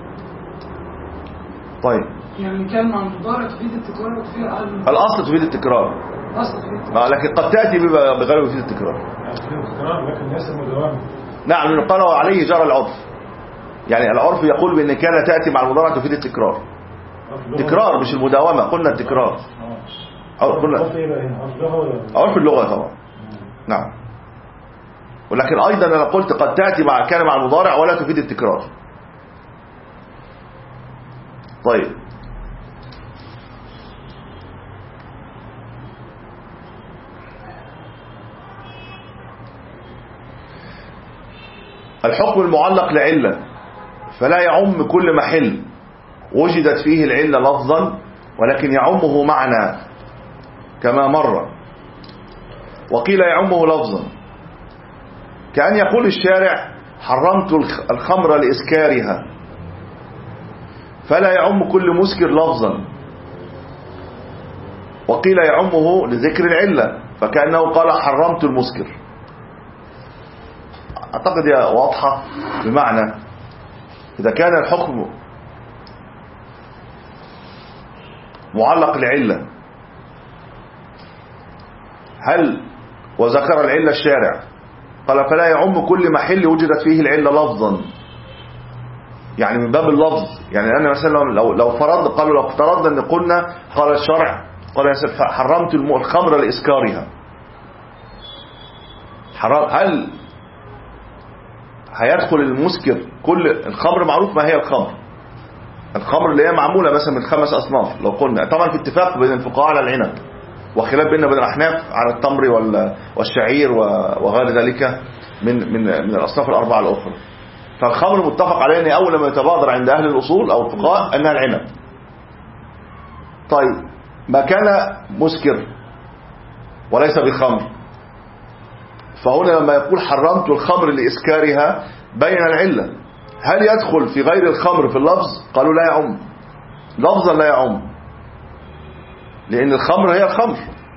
طيب يعني كان مع المضارع تفيد التكرار وتفيد العدم. الأصل تفيد التكرار، الأصل تفيد التكرار. آه لكن قد تأتي بغير تفيد التكرار. التكرار لكن ليس مداومة. نعم لأنه قال عليه جرى العرف، يعني العرف يقول بأن كان تأتي مع المضارع تفيد التكرار. تكرار مش المداومة، قلنا التكرار. أو قلنا عرف اللغة طبعا. نعم. ولكن أيضا أنا قلت قد تأتي مع كان مع المضارع ولا تفيد التكرار. طيب الحكم المعلق لعلة فلا يعم كل محل وجدت فيه العلة لفظا، ولكن يعمه معنى كما مر. وقيل يعمه لفظا، كأن يقول الشارع حرمت الخمر لإسكارها، فلا يعم كل مسكر لفظا. وقيل يعمه لذكر العلة، فكأنه قال حرمت المسكر. أعتقد يا واضحة، بمعنى إذا كان الحكم معلق لعلة، هل وذكر العلة الشارع قال فلا يعم كل محل وجدت فيه العلة لفظا، يعني من باب اللفظ. يعني أنا مثلا لو لو فرض قالوا لو افترضنا أن قلنا قال الشرع قال حرمت الخمر لإسكارها، حرام، هل هيدخل المسكر كل الخمر؟ معروف ما هي الخمر، الخمر اللي هي معمولة مثلا من خمس أصناف لو قلنا، طبعا في اتفاق بين الفقهاء على العنب، وخلاف بيننا وبين الأحناف على التمر والشعير وغير ذلك من من من الأصناف الأربعة الأخرى. فالخمر متفق عليه أن أول ما يتبادر عند أهل الأصول أو الفقهاء أنها العنب. طيب ما كان مسكر وليس بخمر، فهنا لما يقول حرمت الخمر لإسكارها بين العلة. هل يدخل في غير الخمر في اللفظ؟ قالوا لا يعم، لفظا لا يعم، لأن الخمر هي الخمر.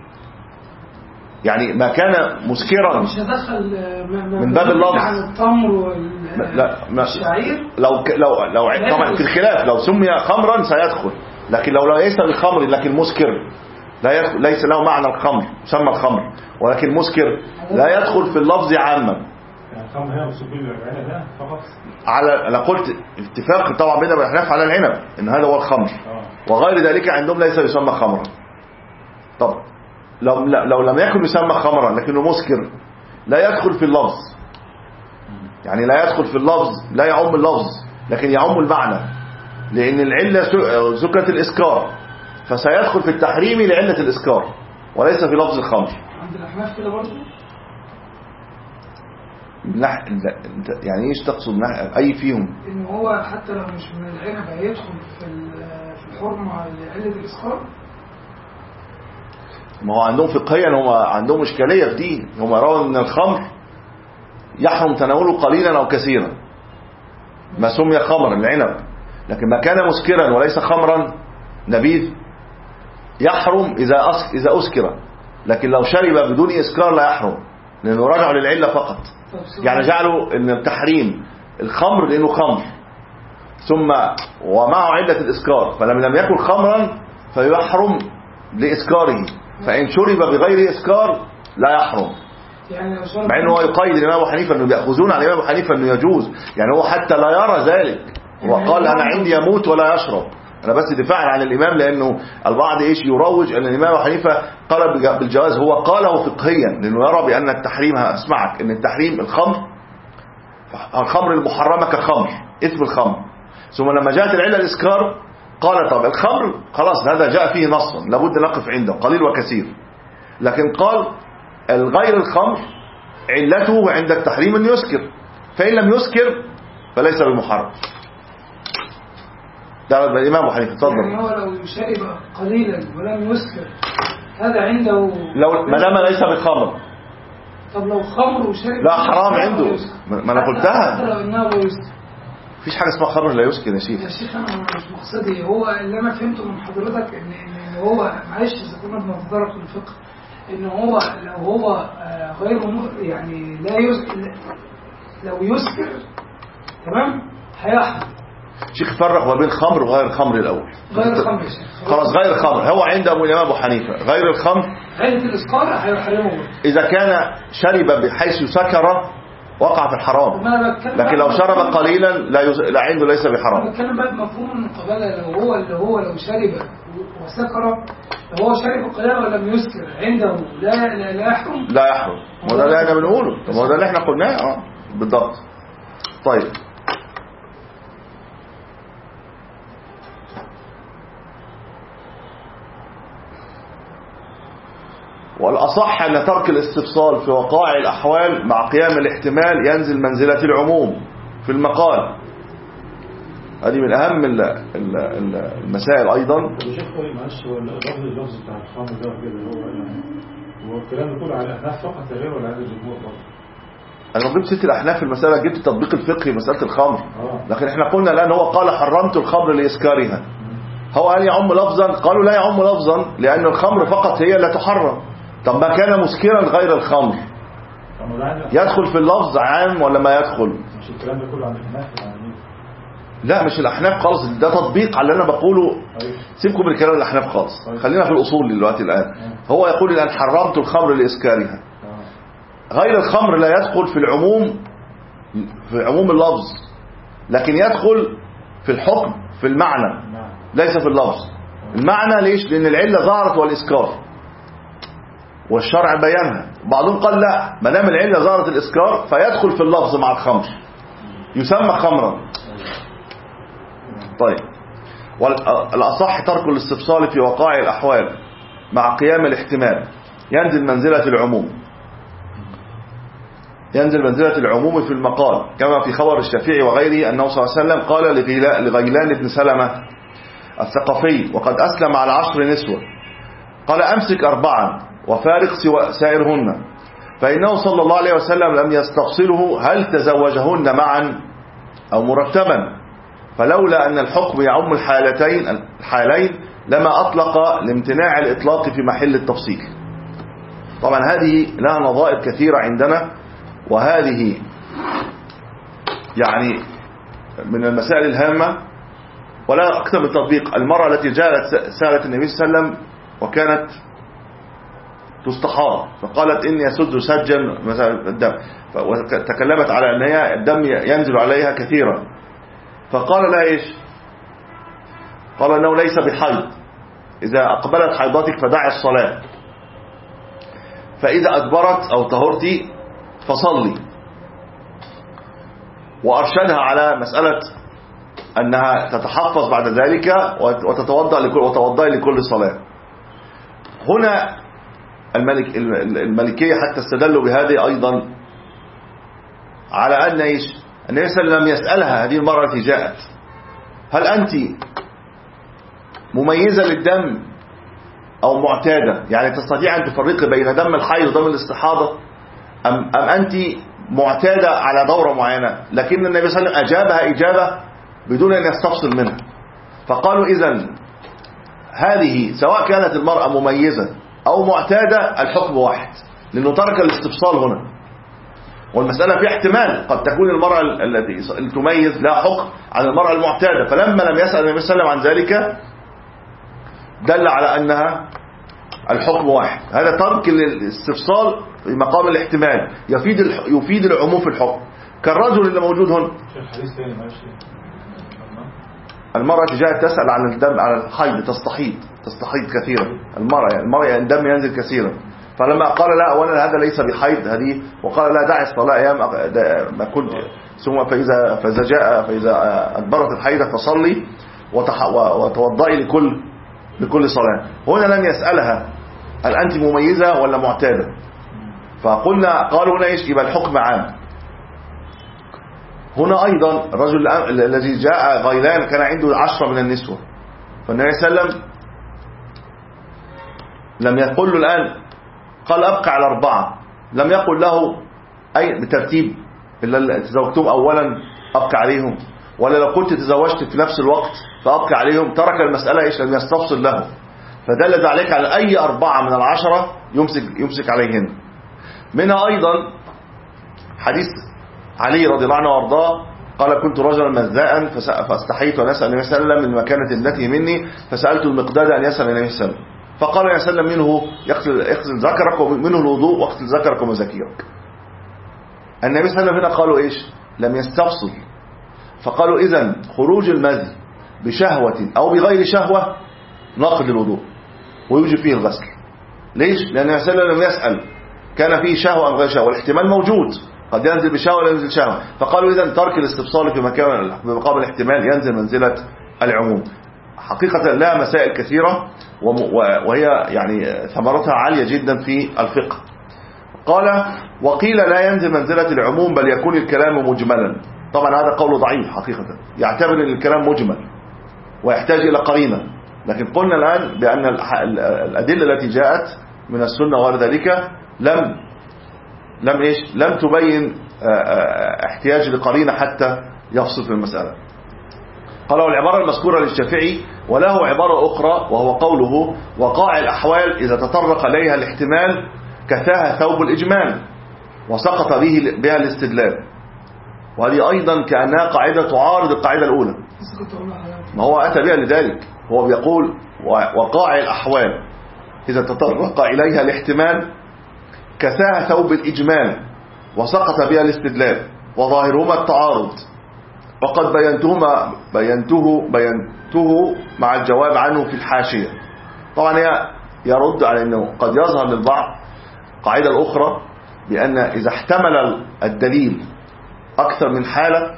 يعني ما كان مسكرا مش هدخل من باب اللفظ عن التمر والشعير. لو لو لو طبعا في الخلاف، لو سمي خمرا سيدخل، لكن لو ليس بالخمر لكن مسكر لا يدخل، ليس له معنى الخمر، يسمى الخمر، ولكن مسكر لا يدخل في اللفظ عاما. الخمر هي مسبب العنب فقط. على انا قلت اتفاق طبعا بين الاحناف على العنب ان هذا هو الخمر، وغير ذلك عندهم ليس يسمى خمرا. طب لو لو لم يكن يسمى خمرا لكنه مسكر لا يدخل في اللفظ، يعني لا يدخل في اللفظ، لا يعم اللفظ لكن يعم المعنى، لأن العلة ذكرت الإسكار، فسيدخل في التحريم لعلة الإسكار وليس في لفظ الخمر. عند الأحناف كده برضه؟ نح... يعني ايش تقصد نح... أي فيهم؟ إن هو حتى لو مش من العنب هيدخل في في الحرمة لعلة الإسكار. ما هو عندهم فقهيا، هم عندهم إشكالية في دي، هم يرون أن الخمر يحرم تناوله قليلا أو كثيرا، ما سمي خمرا العنب، لكن ما كان مسكرا وليس خمرا نبيذ يحرم إذا أس... إذا أسكر، لكن لو شرب بدون إسكار لا يحرم، لأنه رجعوا للعلة فقط. يعني جعلوا أن التحريم الخمر لأنه خمر، ثم ومعه علة الإسكار، فلما لم يكن خمرا فيحرم لإسكاره، فإن شرب بغير إسكار لا يحرم. مع أنه هو يقيد الإمام أبو حنيفة أنه يأخذون عن الإمام أبو حنيفة أنه يجوز، يعني هو حتى لا يرى ذلك، وقال أنا عندي يموت ولا يشرب. أنا بس دفاعا عن الإمام، لأنه البعض إيش يروج أن الإمام أبو حنيفة قال بالجواز، هو قاله فقهيا لأنه يرى بأن التحريم، أسمعك أن التحريم الخمر، الخمر المحرمة كخمر اسم الخمر، ثم لما جاءت العلة الإسكار قال طب الخمر خلاص هذا جاء فيه نصا لابد نقف عنده قليل وكثير، لكن قال الغير الخمر علته عند التحريم أن يسكر، فإن لم يسكر فليس بمحرم. ده الإمام أبو حنيفة. تفضل. يعني هو لو شرب قليلا ولم يسكر هذا عنده لو ما دام ليس بخمر. طب لو خمر وشرب لا حرام عنده، ما انا قلتها، حتى لو انه لا يسكر. مفيش حاجه اسمها خمر لا يسكر يا شيخ. يا شيخ انا مش مقصدي، هو اللي انا فهمته من حضرتك ان ان هو معلش اذا كنا بنتدرج في الفقه، ان هو لو هو آه، غير م- يعني لا يس... لو يسكر تمام هيحرم. شيخ فرق ما بين خمر وغير الخمر الاول. غير الخمر يا شيخ. خلاص غير الخمر هو عند ابو الامام ابو حنيفه غير الخمر غاية الاسكار هيحرمه. اذا كان شرب بحيث سكر وقع في الحرام، ما أنا بتكلم لكن لو بقى- شرب قليلا لا, يز... لا عنده ليس انا بحرام. بتكلم بقى بمفهوم المقابله، لو هو اللي هو لو شرب وسكر، لو هو شرب قليلا ولم يسكر عنده لا لا, لا يحرم. لا يحرم. ما ده اللي احنا بنقوله، ما ده اللي احنا قلناه. اه بالضبط. طيب والأصح أن ترك الاستفصال في وقائع الأحوال مع قيام الاحتمال ينزل منزلة العموم في المقال. هذه من أهم ال- ال- ال- المسائل أيضا. طب يا شيخ طيب معلش، هو اللفظ اللفظ بتاع الخمر ده كده اللي هو يعني هو الكلام ده كله على الاحناف فقط غير ولا على الجمهور برضه؟ أنا لو جبت ست الأحناف في المسألة جبت التطبيق الفقهي مسألة الخمر، اه لكن احنا قلنا الآن هو قال حرمت الخمر لإسكارها. هو هل يعم لفظا؟ قالوا لا يعم لفظا لأن الخمر فقط هي لا تحرم. طب ما كان مسكرا غير الخمر طب ما ده عندنا- يدخل في اللفظ عام ولا ما يدخل؟ مش الكلام ده كله عند الاحناف يعني. لا مش الأحناف خالص، ده تطبيق على اللي أنا بقوله. طيب سيبكم من كلام الأحناف خالص، طيب. خلينا في الأصول دلوقتي الآن. هو يقول الآن حرمت الخمر لإسكارها. اه غير الخمر لا يدخل في العموم، في عموم اللفظ، لكن يدخل في الحكم في المعنى نعم ليس في اللفظ. المعنى ليش؟ لأن العلة ظهرت والإسكار والشرع بيانها. بعضهم قال لا، ما دام العلة ظهرت الإسكار فيدخل في اللفظ مع الخمر يسمى خمرا. طيب والأصح ترك الاستفصال في وقائع الأحوال مع قيام الاحتمال ينزل منزلة العموم، ينزل منزلة العموم في المقال، كما في خبر الشافعي وغيره أنه صلى الله عليه وسلم قال لغيلان بن سلمة الثقفي وقد أسلم على عشر نسوة، قال أمسك أربعا وفارق سائرهن، فإنه صلى الله عليه وسلم لم يستفصله هل تزوجهن معا أو مرتبا، فلولا أن الحكم يعم الحالتين الحالين لما أطلق لامتناع الإطلاق في محل التفصيل. طبعا هذه لها نظائر كثيرة عندنا، وهذه يعني من المسائل الهامة ولا أكثر من تطبيق. المرأة التي جاءت سألت النبي صلى الله عليه وسلم وكانت تستحاض، فقالت إني أسد سجا مثلا الدم، وتكلمت على أن هي الدم ينزل عليها كثيرا، فقال لها إيش؟ قال أنه ليس بحيض، إذا أقبلت حيضتك فدعي الصلاة، فإذا أدبرت أو طهرتي فصلي. وأرشدها على مسألة أنها تتحفظ بعد ذلك وتتوضأ لكل وتوضأ لكل صلاة. هنا الملك الملكية حتى استدلوا بهذه أيضا على أن إيش؟ النبي صلى الله عليه وسلم يسألها هذه المرة التي جاءت هل أنت مميزة للدم أو معتادة، يعني تستطيع أن تفرق بين دم الحيض ودم الاستحاضة، أم, أم أنت معتادة على دورة معينة؟ لكن النبي صلى الله عليه وسلم أجابها إجابة بدون أن يستفصل منها. فقالوا إذن هذه سواء كانت المرأة مميزة أو معتادة الحكم واحد، لأنه ترك الاستفصال هنا، والمسألة في احتمال قد تكون المرأة التي تميز لا حكم عن المرأة المعتادة، فلما لم يسأل النبي صلى الله عليه وسلم عن ذلك دل على أنها الحكم واحد. هذا ترك الاستفصال في مقام الاحتمال يفيد يفيد العموم في الحكم، كالرجل اللي موجود هنا. حديث ثاني معلش، المرأة جاءت تسأل عن الدم على الحيض، تستحيض تستحيض كثيرا المرأة، يعني المرأة يعني الدم ينزل كثيرا، فلما قال لا أولا هذا ليس بحيض هذه، وقال لا دع الصلاة أيام ما كنت، ثم فإذا فإذا جاء فإذا أدبرت الحيضة فصلي وتوضئي لكل لكل صلاة. هنا لم يسألها هل أنت مميزة ولا معتادة، فقلنا قالوا هنا إيش؟ يبقى الحكم عام. هنا أيضا الرجل الذي جاء غيلان كان عنده عشرة من النسوة، فالنبي صلى الله عليه وسلم لم يقل له الآن قال أبقى على أربعة، لم يقل له أي بترتيب إلا تزوجتهم أولا أبقى عليهم، ولا لو كنت تزوجت في نفس الوقت فأبقى عليهم، ترك المسألة إيش؟ لم يستفصل له، فدل ذلك على أي أربعة من العشرة يمسك, يمسك عليهن. منها أيضا حديث علي رضي الله عنه وارضاه قال كنت رجلا مذاء فاستحيت أن أسأل النبي صلى الله عليه وسلم من مكانة ابنته مني فسألت المقداد أن يسأل النبي صلى الله عليه وسلم فقال النبي صلى الله عليه وسلم منه يغسل ذكرك ومنه الوضوء واغسل ذكرك ومذاكيرك. النبي صلى الله عليه وسلم هنا قالوا إيش؟ لم يستفصل، فقالوا إذن خروج المذي بشهوة أو بغير شهوة ناقض الوضوء ويوجب فيه الغسل. ليش؟ لأن النبي صلى الله عليه وسلم لم يسأل كان فيه شهوة أو غير شهوة، والاحتمال موجود، قد ينزل بشهوة ولا ينزل شهوة. فقالوا إذن ترك الاستفصال في مكان بمقام الاحتمال ينزل منزلة العموم. حقيقة لها مسائل كثيرة وهي يعني ثمرتها عالية جدا في الفقه. قال وقيل لا ينزل منزلة العموم بل يكون الكلام مجملا. طبعا هذا قول ضعيف حقيقة، يعتبر ان الكلام مجمل ويحتاج إلى قرينة، لكن قلنا الآن بأن الأدلة التي جاءت من السنة وغير ذلك لم لم إيش لم تبين احتياج لقرينة حتى يفصل في المسألة. قالوا العبارة المذكورة للشافعي وله عبارة أخرى وهو قوله وقاع الأحوال إذا تطرق إليها الاحتمال كثاها ثوب الإجمال وسقط به بها الاستدلال. وهذه أيضا كأنها قاعدة تعارض القاعدة الأولى، ما هو أتى بها لذلك. هو بيقول وقاع الأحوال إذا تطرق إليها الاحتمال كثاها ثوب الإجمال وسقط بها الاستدلال وظاهرهما التعارض، وقد بينتهما بينته بينته مع الجواب عنه في الحاشية. طبعا هي يرد على أنه قد يظهر للبعض قاعدة الأخرى بأن إذا احتمل الدليل أكثر من حالة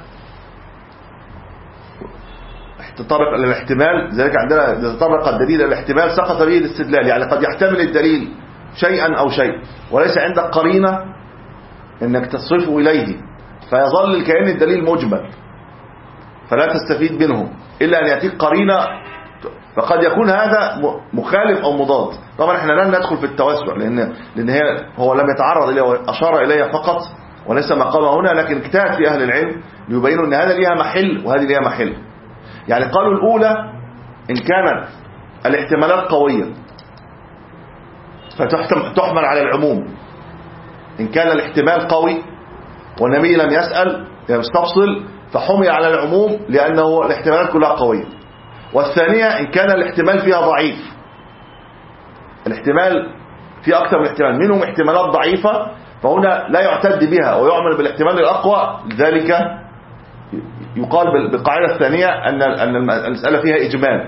تطرق إلى الاحتمال، ذلك عندنا إذا تطرق الدليل إلى الاحتمال سقط به الاستدلال. يعني قد يحتمل الدليل شيئا أو شيء وليس عندك قرينة أنك تصرفه إليه، فيظل كأن الدليل مجمل فلا تستفيد منه إلا أن يأتيك قرينة، فقد يكون هذا مخالف أو مضاد. طبعا احنا لن ندخل في التوسع لأن, لأن هي هو لم يتعرض إليه وأشار إليه فقط وليس مقامه هنا، لكن اجتهد في أهل العلم ليبينوا أن هذا ليها محل وهذه ليها محل. يعني قالوا الأولى إن كانت الاحتمالات قوية فتحمل على العموم، إن كان الاحتمال قوي والنبي لم يسأل يستفصل فحمل على العموم لأنه الاحتمالات كلها قوية. والثانية إن كان الاحتمال فيها ضعيف، الاحتمال في أكثر من احتمال منهم احتمالات ضعيفة فهنا لا يعتد بها ويعمل بالاحتمال الأقوى، لذلك يقال بالقاعدة الثانية أن أن المسألة فيها إجمال.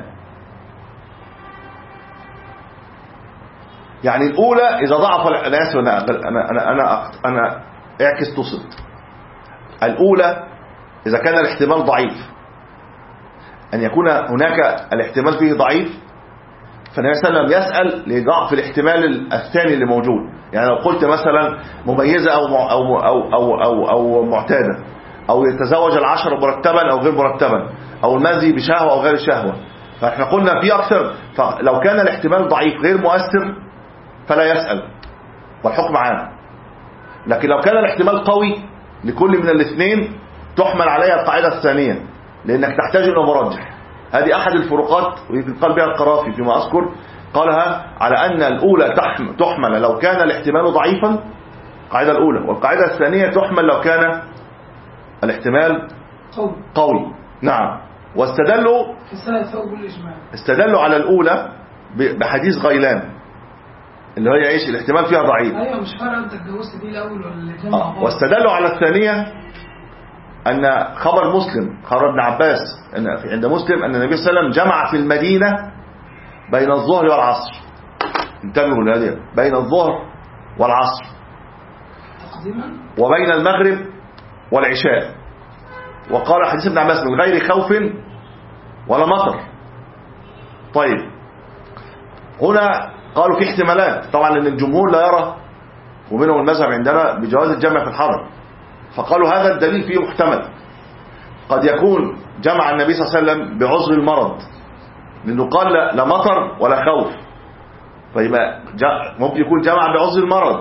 يعني الأولى إذا ضعف الناس أنا أنا أنا أنا, أنا اعكس تصد. الأولى إذا كان الاحتمال ضعيف أن يكون هناك الاحتمال فيه ضعيف فالنبي صلى الله عليه وسلم يسأل لضعف الاحتمال الثاني اللي موجود. يعني لو قلت مثلا مميزة أو أو أو أو أو, أو معتادة أو يتزوج العشر مرتبا أو غير مرتبا أو المزي بشهوة أو غير شهوة، فإحنا قلنا في أكثر. فلو كان الاحتمال ضعيف غير مؤثر فلا يسأل والحكم عام، لكن لو كان الاحتمال قوي لكل من الاثنين تحمل عليها القاعدة الثانية لأنك تحتاج إلى مرجح. هذه أحد الفروقات ويقال بها القرافي فيما أذكر، قالها على أن الأولى تحمل لو كان الاحتمال ضعيفا القاعدة الأولى، والقاعدة الثانية تحمل لو كان الاحتمال قوي, قوي. نعم. واستدلوا استدلوا على الأولى بحديث غيلان اللي هي ايش الاحتمال فيها ضعيف. ايوه مش فارقه انت اتجوزت دي الاول ولا الاثنين مع بعض. واستدلوا على الثانيه ان خبر مسلم خبر ابن عباس ان عند مسلم ان النبي صلى الله عليه وسلم جمع في المدينه بين الظهر والعصر. انتبهوا لهذه، بين الظهر والعصر تقديما وبين المغرب والعشاء. وقال حديث ابن عباس من غير خوف ولا مطر. طيب هنا قالوا في احتمالات طبعا لأن الجمهور لا يرى ومنهم المذهب عندنا بجواز الجمع في الحرم، فقالوا هذا الدليل فيه محتمل. قد يكون جمع النبي صلى الله عليه وسلم بعذر المرض لأنه قال لا مطر ولا خوف، فيبقى ممكن يكون جمع بعذر المرض.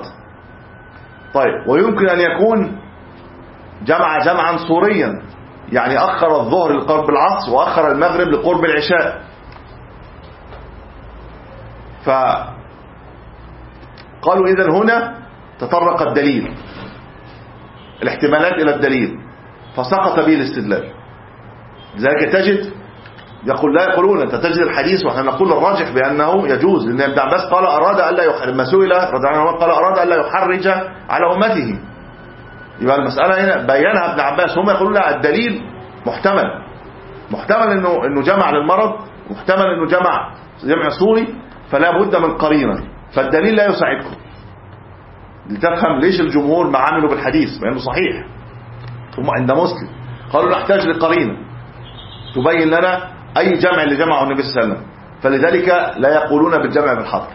طيب ويمكن أن يكون جمع جمعا صوريا يعني أخر الظهر لقرب العصر وأخر المغرب لقرب العشاء. فقالوا إذن هنا تطرق الدليل، الاحتمالات إلى الدليل، فسقط به الاستدلال. لذلك تجد يقول لا يقولون أنت تجد الحديث، وإحنا نقول الراجح بأنه يجوز، لأن ابن عباس قال أراد ألا يحرج، لما سئل رضي الله عنه قال أراد ألا يحرج على أمته. يبقى المسألة هنا بينها ابن عباس. هم يقولون لا، الدليل محتمل، محتمل إنه إنه جمع للمرض، محتمل إنه جمع جمع صوري، فلا بد من قرينة، فالدليل لا يساعدكم. لتفهم ليش الجمهور ما عملوا بالحديث لأنه صحيح. ثم عند مسلم قالوا نحتاج لقرينة تبين لنا أي جمع اللي جمعه النبي صلى الله عليه وسلم، فلذلك لا يقولون بالجمع بالحظر.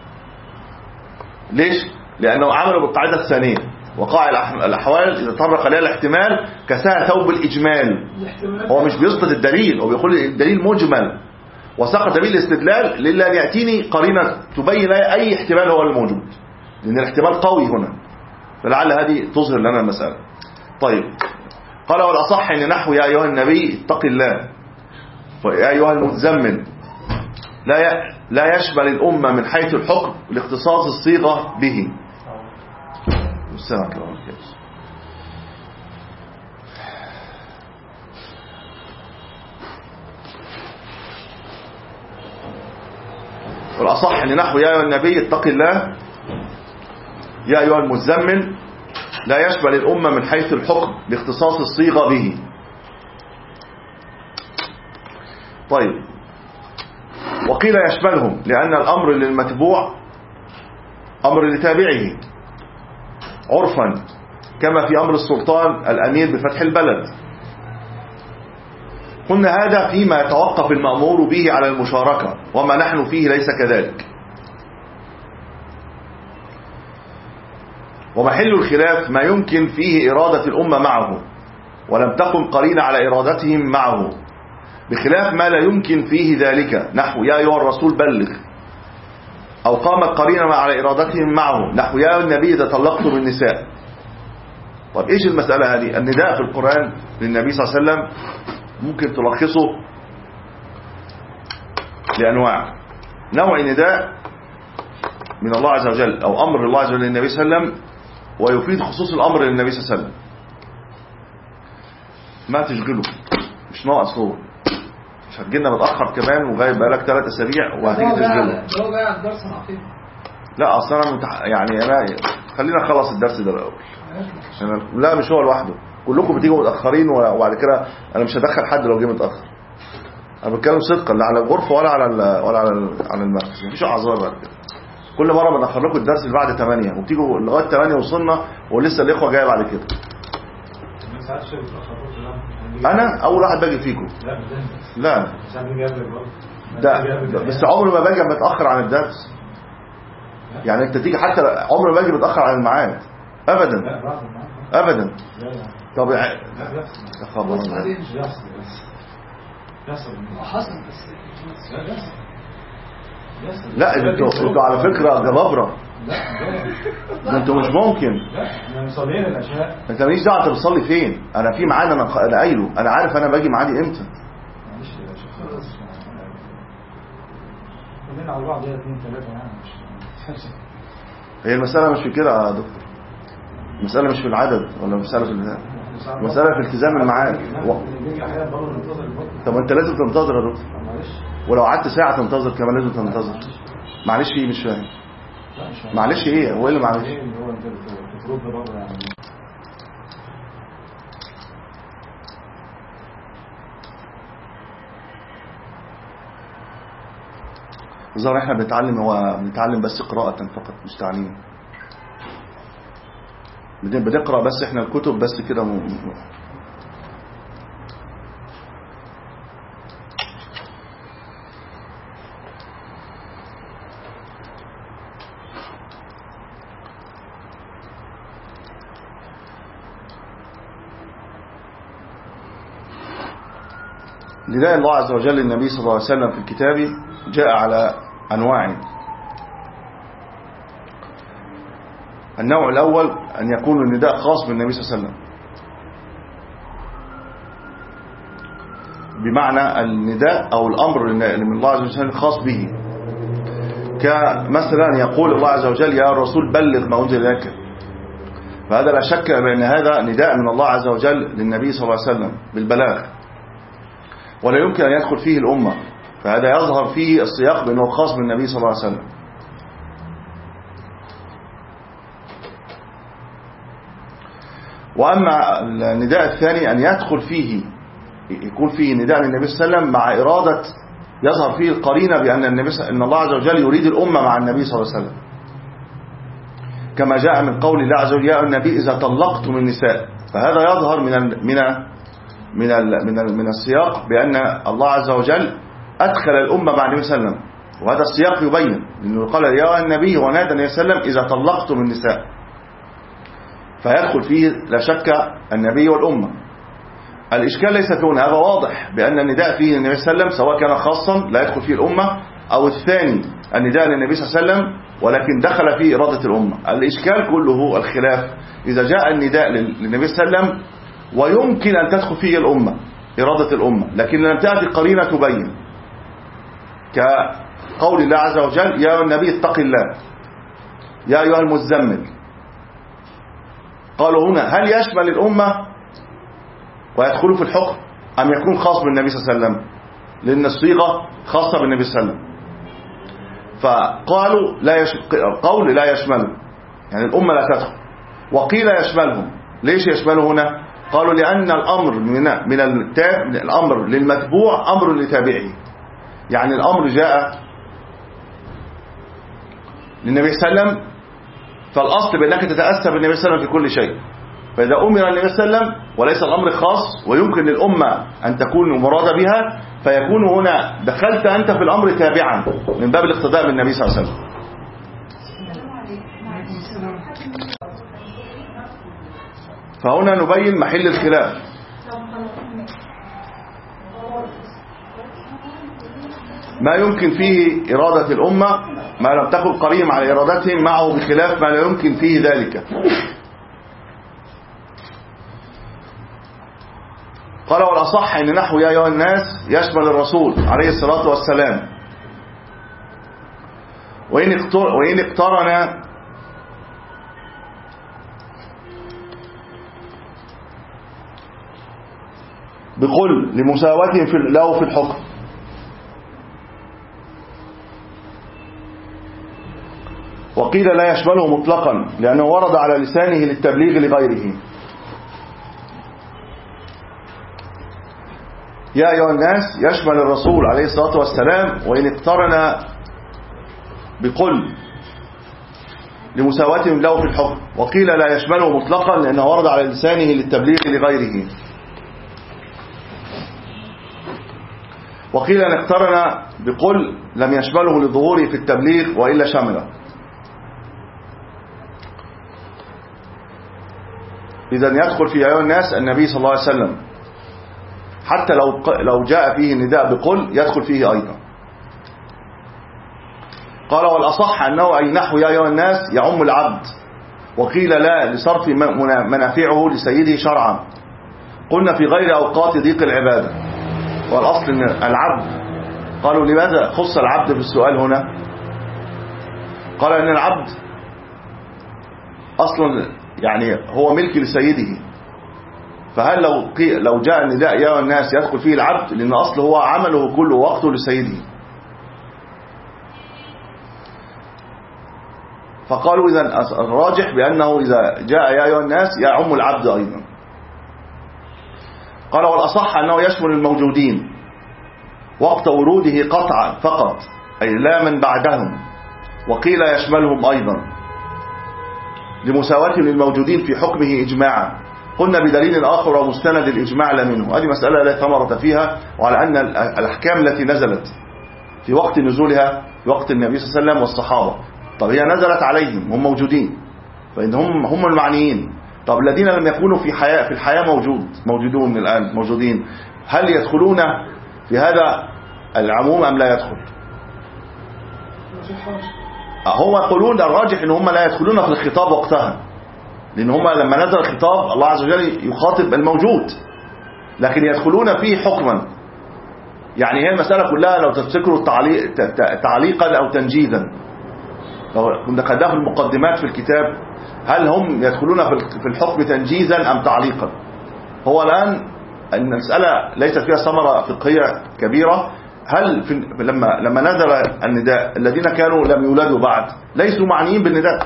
ليش؟ لأنه عملوا بالقاعدة الثانية، وقاع الأحوال إذا تطرق عليها الاحتمال كساها ثوب الإجمال. هو مش بيسقط الدليل، هو بيقول الدليل مجمل وسقط به الاستدلال لله أن يأتيني قرينة تبين أي احتمال هو الموجود، لأن الاحتمال قوي هنا، فلعل هذه تظهر لنا المسألة. طيب، قال والأصح أن نحو يا أيها النبي اتق الله ويا أيها المتزمل لا لا يشمل الأمة من حيث الحكم لاختصاص الصيغة به. السلام عليكم. والأصح أن نحو يا أيها النبي اتق الله يا أيها المزمل لا يشمل الأمة من حيث الحكم لاختصاص الصيغة به. طيب، وقيل يشملهم لأن الأمر للمتبوع أمر لتابعه عرفا، كما في أمر السلطان الأمير بفتح البلد. قلنا هذا فيما يتوقف المأمور به على المشاركة، وما نحن فيه ليس كذلك. ومحل الخلاف ما يمكن فيه إرادة الأمة معه ولم تقم قرينة على إرادتهم معه، بخلاف ما لا يمكن فيه ذلك، نحو يا أيها الرسول بلغ، أو قامت قرينة على إرادتهم معه، نحو يا النبي إذا طلقتم النساء. طب إيش المسألة هذه؟ النداء في القرآن للنبي صلى الله عليه وسلم ممكن تلخصه لأنواع. نوع نداء من الله عز وجل أو أمر الله عز وجل للنبي صلى الله عليه وسلم ويفيد خصوص الأمر للنبي صلى الله عليه وسلم، ما تشغله، مش ناقص، هو مش هتجينا متأخر كمان وغايب بقالك ثلاث أسابيع وهتيجي تشغله. هو جاي على الدرس العقيدة. لا أصلا أنا متح... يعني أنا خلينا نخلص الدرس ده الأول. أنا... لا مش هو لوحده، كلكم بتيجوا متأخرين وبعد كده أنا مش هدخل حد لو جه متأخر. أنا بتكلم صدقا لا على الغرفة ولا على ال... ولا على ال... على المركز، مفيش أعذار بعد كده. كل مرة بنأخر لكم الدرس اللي بعد ثمانية وبتيجوا لغاية ثمانية وصلنا ولسه الإخوة جاية بعد كده. أنا أول واحد باجي فيكم. لا ده بس عمري ما باجي متأخر عن الدرس. يعني أنت تيجي حتى عمري ما باجي متأخر عن الميعاد أبدا أبدا. طب يا خبر لا انتوا انتوا على فكرة جبابرة. انتوا مش ممكن. انت ماليش دعوه انت بتصلي فين، انا في ميعاد انا انا قايله، انا عارف انا باجي ميعادي امتى. كلنا على بعض اثنين ثلاثه يعني مش هي المسألة مش في كده يا دكتور، المسألة مش في العدد ولا المسألة في الالتزام، المسألة في التزام الميعاد. طب انت لازم تنتظر يا دكتور، ولو قعدت ساعة تنتظر كمان لازم تنتظر. معلش ايه مش فاهم؟ معلش ايه هو اللي معلش؟ الظاهر احنا بنتعلم، هو بنتعلم بس قراءة فقط مش تعليم، بنقرأ بس احنا الكتب بس كده م... نداء الله عز وجل للنبي صلى الله عليه وسلم في الكتاب جاء على أنواع. النوع الأول أن يكون النداء خاص بالنبي صلى الله عليه وسلم، بمعنى النداء أو الأمر من الله عز وجل خاص به، كمثلا يقول الله عز وجل يا الرسول بلغ ما أنزل إليك، فهذا لا شك بأن هذا نداء من الله عز وجل للنبي صلى الله عليه وسلم بالبلاغ، ولا يمكن أن يدخل فيه الأمة، فهذا يظهر فيه السياق بأنه خاص بالنبي صلى الله عليه وسلم. وأما النداء الثاني أن يدخل فيه، يكون فيه نداء للنبي صلى الله عليه وسلم مع إرادة، يظهر فيه القرينة بأن النبي أن الله عز وجل يريد الأمة مع النبي صلى الله عليه وسلم، كما جاء من قول الله عز وجل يا النبي إذا طلقتم النساء، فهذا يظهر من ال من ال من ال من, ال من السياق بأن الله عز وجل أدخل الأمة مع النبي صلى الله عليه وسلم، وهذا السياق يبين لأنه قال يا النبي ونادى النبي صلى الله عليه وسلم إذا طلقتم النساء، فيدخل فيه لا شك النبي والأمة. الإشكال ليس هنا، هذا واضح بأن النداء فيه النبي صلى الله عليه وسلم سواء كان خاصا لا يدخل فيه الأمة، أو الثاني النداء للنبي صلى الله عليه وسلم ولكن دخل فيه إرادة الأمة. الإشكال كله الخلاف إذا جاء النداء للنبي صلى الله عليه وسلم ويمكن أن تدخل فيه الأمة إرادة الأمة، لكن لم تأتي قرينة تبين، كقول الله عز وجل يا النبي اتق الله يا أيها المزمل. قالوا هنا هل يشمل الأمة ويدخلوا في الحكم أم يكون خاص بالنبي صلى الله عليه وسلم؟ لأن الصيغة خاصة بالنبي صلى الله عليه وسلم، فقالوا لا يش... قول لا يشمله، يعني الأمة لا تدخل. وقيل يشملهم. ليش يشمله هنا؟ قالوا لأن الأمر من من التا... الأمر للمتبوع أمر لتابعه، يعني الأمر جاء للنبي صلى الله عليه وسلم، فالأصل بأنك تتأسى بالنبي صلى الله عليه وسلم في كل شيء، فإذا أمر النبي صلى الله عليه وسلم وليس الأمر خاص ويمكن للأمة أن تكون مرادة بها، فيكون هنا دخلت أنت في الأمر تابعا من باب الاقتداء بالنبي صلى الله عليه وسلم. فهنا نبين محل الخلاف. ما يمكن فيه إرادة الأمة ما لم تكن قريم على إرادتهم معه، بخلاف ما لا يمكن فيه ذلك. قال والأصح أن نحو يا أيها الناس يشمل الرسول عليه الصلاة والسلام، وإن اقترن بقل لمساواتهم في له في الحكم. وقيل لا يشمله مطلقا لأنه ورد على لسانه للتبليغ لغيره. يا أيها الناس يشمل الرسول عليه الصلاة والسلام وإن اقترن بقل لمساواتهم له في الحكم. وقيل لا يشمله مطلقا لأنه ورد على لسانه للتبليغ لغيره. وقيل أن اقترن بقل لم يشمله لظهوره في التبليغ وإلا شمله. إذن يدخل في أيها الناس النبي صلى الله عليه وسلم، حتى لو لو جاء فيه النداء بقل يدخل فيه أيضا. قال والأصح أنه أي نحو يا أيها الناس يعم العبد. وقيل لا لصرف منافعه لسيده شرعا، قلنا في غير أوقات ضيق العبادة. والأصل أن العبد، قالوا لماذا خص العبد في السؤال هنا؟ قال أن العبد أصلا يعني هو ملك لسيده، فهل لو لو جاء النداء يا الناس يدخل فيه العبد، لأن أصله هو عمله كله وقته لسيده. فقالوا إذن الراجح بأنه إذا جاء يا أيها الناس يعم العبد أيضا. قال والأصح أنه يشمل الموجودين وقت وروده قطعا فقط، أي لا من بعدهم. وقيل يشملهم أيضا لمساواتهم للموجودين في حكمه إجماعا، قلنا بدليل آخر ومستند الإجماع لا منه. هذه مسألة لا ثمرة فيها، وعلى أن الأحكام التي نزلت في وقت نزولها في وقت النبي صلى الله عليه وسلم والصحابة، طب هي نزلت عليهم هم موجودين، فإن هم هم المعنيين. طب الذين لم يكونوا في حياة في الحياة موجود موجودون الآن موجودين، هل يدخلون في هذا العموم أم لا يدخل؟ هم يقولون الراجح ان هم لا يدخلون في الخطاب وقتها، لان هم لما نزل الخطاب الله عز وجل يخاطب الموجود، لكن يدخلون فيه حكما. يعني هي المسألة كلها لو تفتكروا تعليق تعليقا او تنجيزا، كنا خدناها في المقدمات في الكتاب، هل هم يدخلون في الحكم تنجيزا أم تعليقا؟ هو الآن المسألة ليست فيها ثمرة فقهية كبيرة. هل في لما لما نزل النداء الذين كانوا لم يولدوا بعد ليسوا معنيين بالنداء،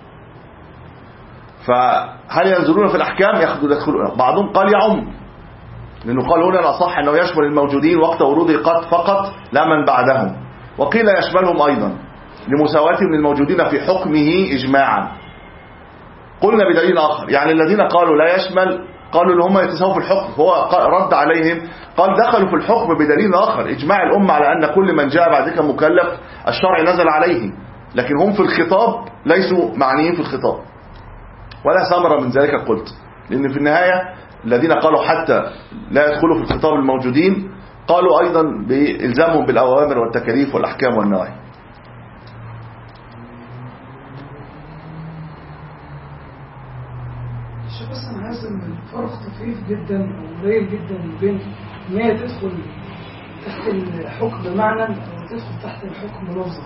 فهل ينزلون في الأحكام؟ يدخلون. بعضهم قال يعم، لأنه قال هنا الأصح أنه يشمل الموجودين وقت وروده قد فقط لا من بعدهم، وقيل يشملهم أيضا لمساواتهم للموجودين في حكمه إجماعا. قلنا بدليل آخر، يعني الذين قالوا لا يشمل قالوا ان هم يتساووا في الحكم، هو رد عليهم قال دخلوا في الحكم بدليل آخر، إجماع الأمة على أن كل من جاء بعد ذلك مكلف الشرع نزل عليه، لكن هم في الخطاب ليسوا معنيين في الخطاب، ولا ثمرة من ذلك. قلت لأن في النهاية الذين قالوا حتى لا يدخلوا في الخطاب الموجودين قالوا أيضا بإلزامهم بالأوامر والتكاليف والأحكام والنواهي. بس أنا حاسس إن الفرق طفيف جدا وقليل جدا بين إن هي تدخل تحت الحكم بمعنى أو تدخل تحت الحكم لفظا.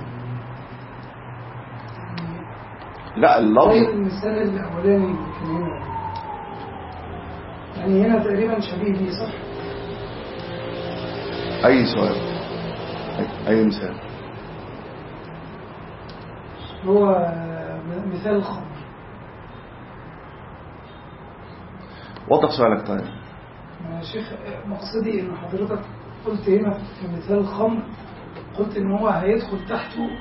لا اللفظ زي المثال الأولاني اللي كان هنا، يعني هنا تقريبا شبيه ليه، صح؟ أي سؤال؟ أي مثال؟ هو مثال الخمر. وضح سؤالك. طيب يا شيخ مقصدي ان حضرتك قلت هنا في مثال الخمر، قلت ان هو هيدخل تحته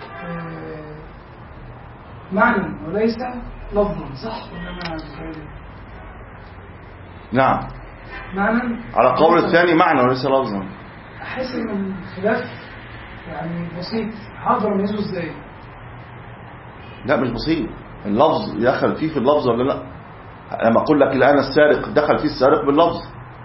معنى وليس لفظا، صح ولا انا متهيألي؟ نعم معنى على قول الثاني معنى وليس لفظا. احس ان الخلاف يعني بسيط، هقدر اميزه ازاي؟ لا مش بسيط، اللفظ يدخل فيه في اللفظ ولا لا؟ لما اقول لك الان السارق دخل فيه السارق باللفظ،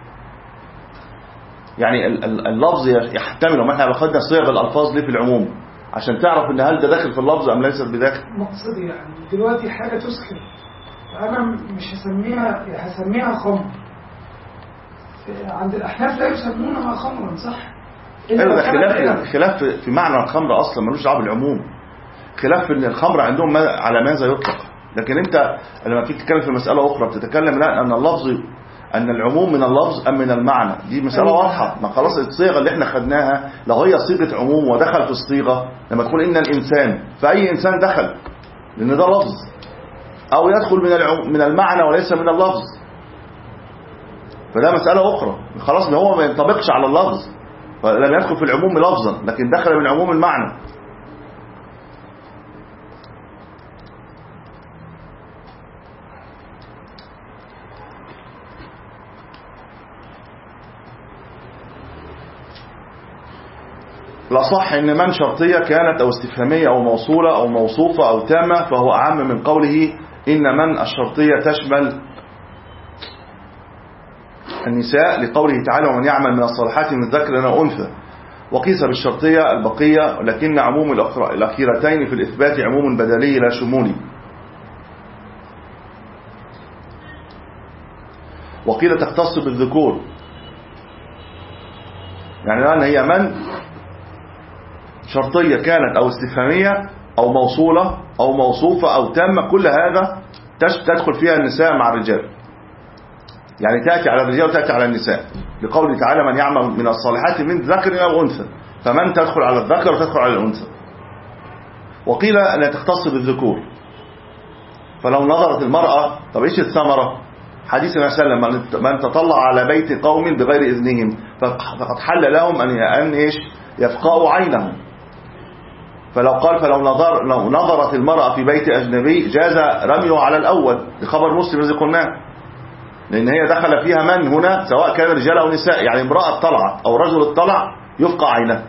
يعني اللفظ يحتمل، وما احنا اخذنا صيغ الالفاظ ليه في العموم عشان تعرف ان هل ده داخل في اللفظ ام ليس بداخل. مقصدي يعني دلوقتي حاجه تسكر، انا مش هسميها هسميها خمر، عند الاحناف لا يسمونها خمرا، صح؟ ايوه، ده خلاف خلاف في معنى الخمر اصلا، ملوش دعوه بالعموم. خلاف ان الخمر عندهم على ماذا يطلق، لكن انت لما تيجي تتكلم في مساله اخرى بتتكلم لا ان اللفظ ان العموم من اللفظ ام من المعنى، دي مساله واضحه. ما خلاص الصيغه اللي احنا خدناها لو هي صيغه عموم ودخل في الصيغه، لما تقول ان الانسان فاي انسان دخل، لان ده لفظ، او يدخل من من المعنى وليس من اللفظ، فده مساله اخرى. خلاص ان هو ما ينطبقش على اللفظ، فلم يدخل في العموم لفظا لكن دخل من عموم المعنى. الأصح إن من شرطية كانت أو استفهامية أو موصولة أو موصوفة أو تامة فهو أعم من قوله إن من الشرطية تشمل النساء، لقوله تعالى ومن يعمل من الصالحات من ذكر أو أنثى، وقيس بالشرطية البقية، ولكن عموم الأخيرتين في الإثبات عموم بدلي لا شمولي. وقيل تختص بالذكور، يعني الآن هي من شرطية كانت أو استفهامية أو موصولة أو موصوفة أو تامة، كل هذا تدخل فيها النساء مع الرجال، يعني تأتي على الرجال وتأتي على النساء، لقوله تعالى من يعمل من الصالحات من ذكر أو أنثى، فمن تدخل على الذكر وتدخل على الأنثى. وقيل أنها تختص بالذكور، فلو نظرت المرأة، طب إيش الثمرة؟ حديث النبي صلى الله عليه وسلم من تطلع على بيت قوم بغير إذنهم فقد حل لهم أن أن إيش يفقأوا عينهم. فلو قال فلو نظر لو نظرت المرأة في بيت أجنبي جاز رميه على الأول لخبر مسلم الذي قلناه، لأن هي دخل فيها من هنا سواء كان رجال أو نساء، يعني امرأة طلعت أو رجل اطلع يفقأ عينه.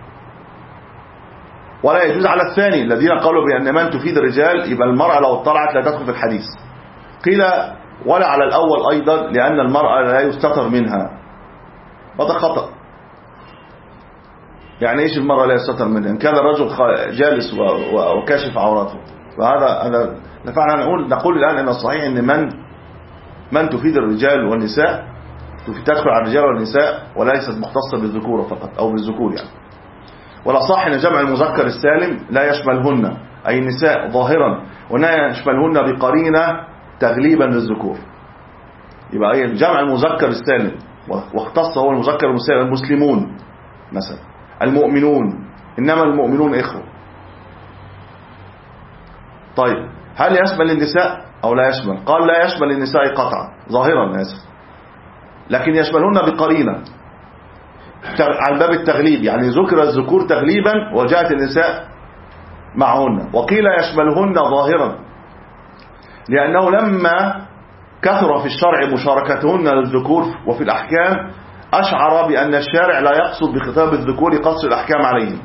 ولا يجوز على الثاني الذين قالوا بأن من تفيد الرجال يبقى المرأة لو اطلعت لا تدخل في الحديث. قيل ولا على الأول أيضا لأن المرأة لا يستتر منها، هذا خطأ. يعني ايش المرأة لا يستتر منها؟ ان كان الرجل جالس وكاشف عوراته، فهذا هذا نفعنا نقول نقول الآن ان الصحيح ان من من تفيد الرجال والنساء تدخل على الرجال والنساء وليست مختصة بالذكور فقط او بالذكور يعني. والأصح أن جمع المذكر السالم لا يشملهن أي النساء ظاهرا، ولا يشملهن بقرينة تغليبا للذكور. يبقى أي جمع المذكر السالم، واختص هو المذكر المسلمون مثلا، المؤمنون، إنما المؤمنون إخوة. طيب هل يشمل النساء أو لا يشمل؟ قال لا يشمل النساء قطعا ظاهرا آسف، لكن يشملهن بقرينة على باب التغليب، يعني ذكر الذكور تغليبا وجاءت النساء معهن. وقيل يشملهن ظاهرا لأنه لما كثر في الشرع مشاركتهن للذكور وفي الأحكام أشعر بأن الشارع لا يقصد بخطاب الذكور قصر الأحكام عليهم.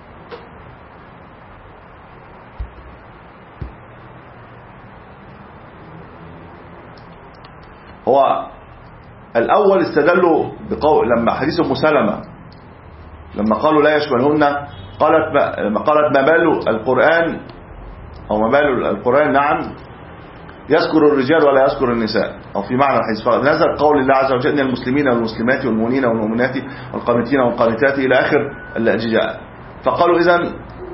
هو الأول استدلوا بقول لما حديث أم سلمة لما قالوا لا يشملهن، قالت ما لما قالت ما بال القرآن أو ما بال القرآن نعم يذكر الرجال ولا يذكر النساء، أو في معنى الحديث نزل قول الله عز وجل إن المسلمين والمسلمات والمؤمنين والمؤمنات والقانتين والقانتات إلى آخر الأجزاء. فقالوا إذن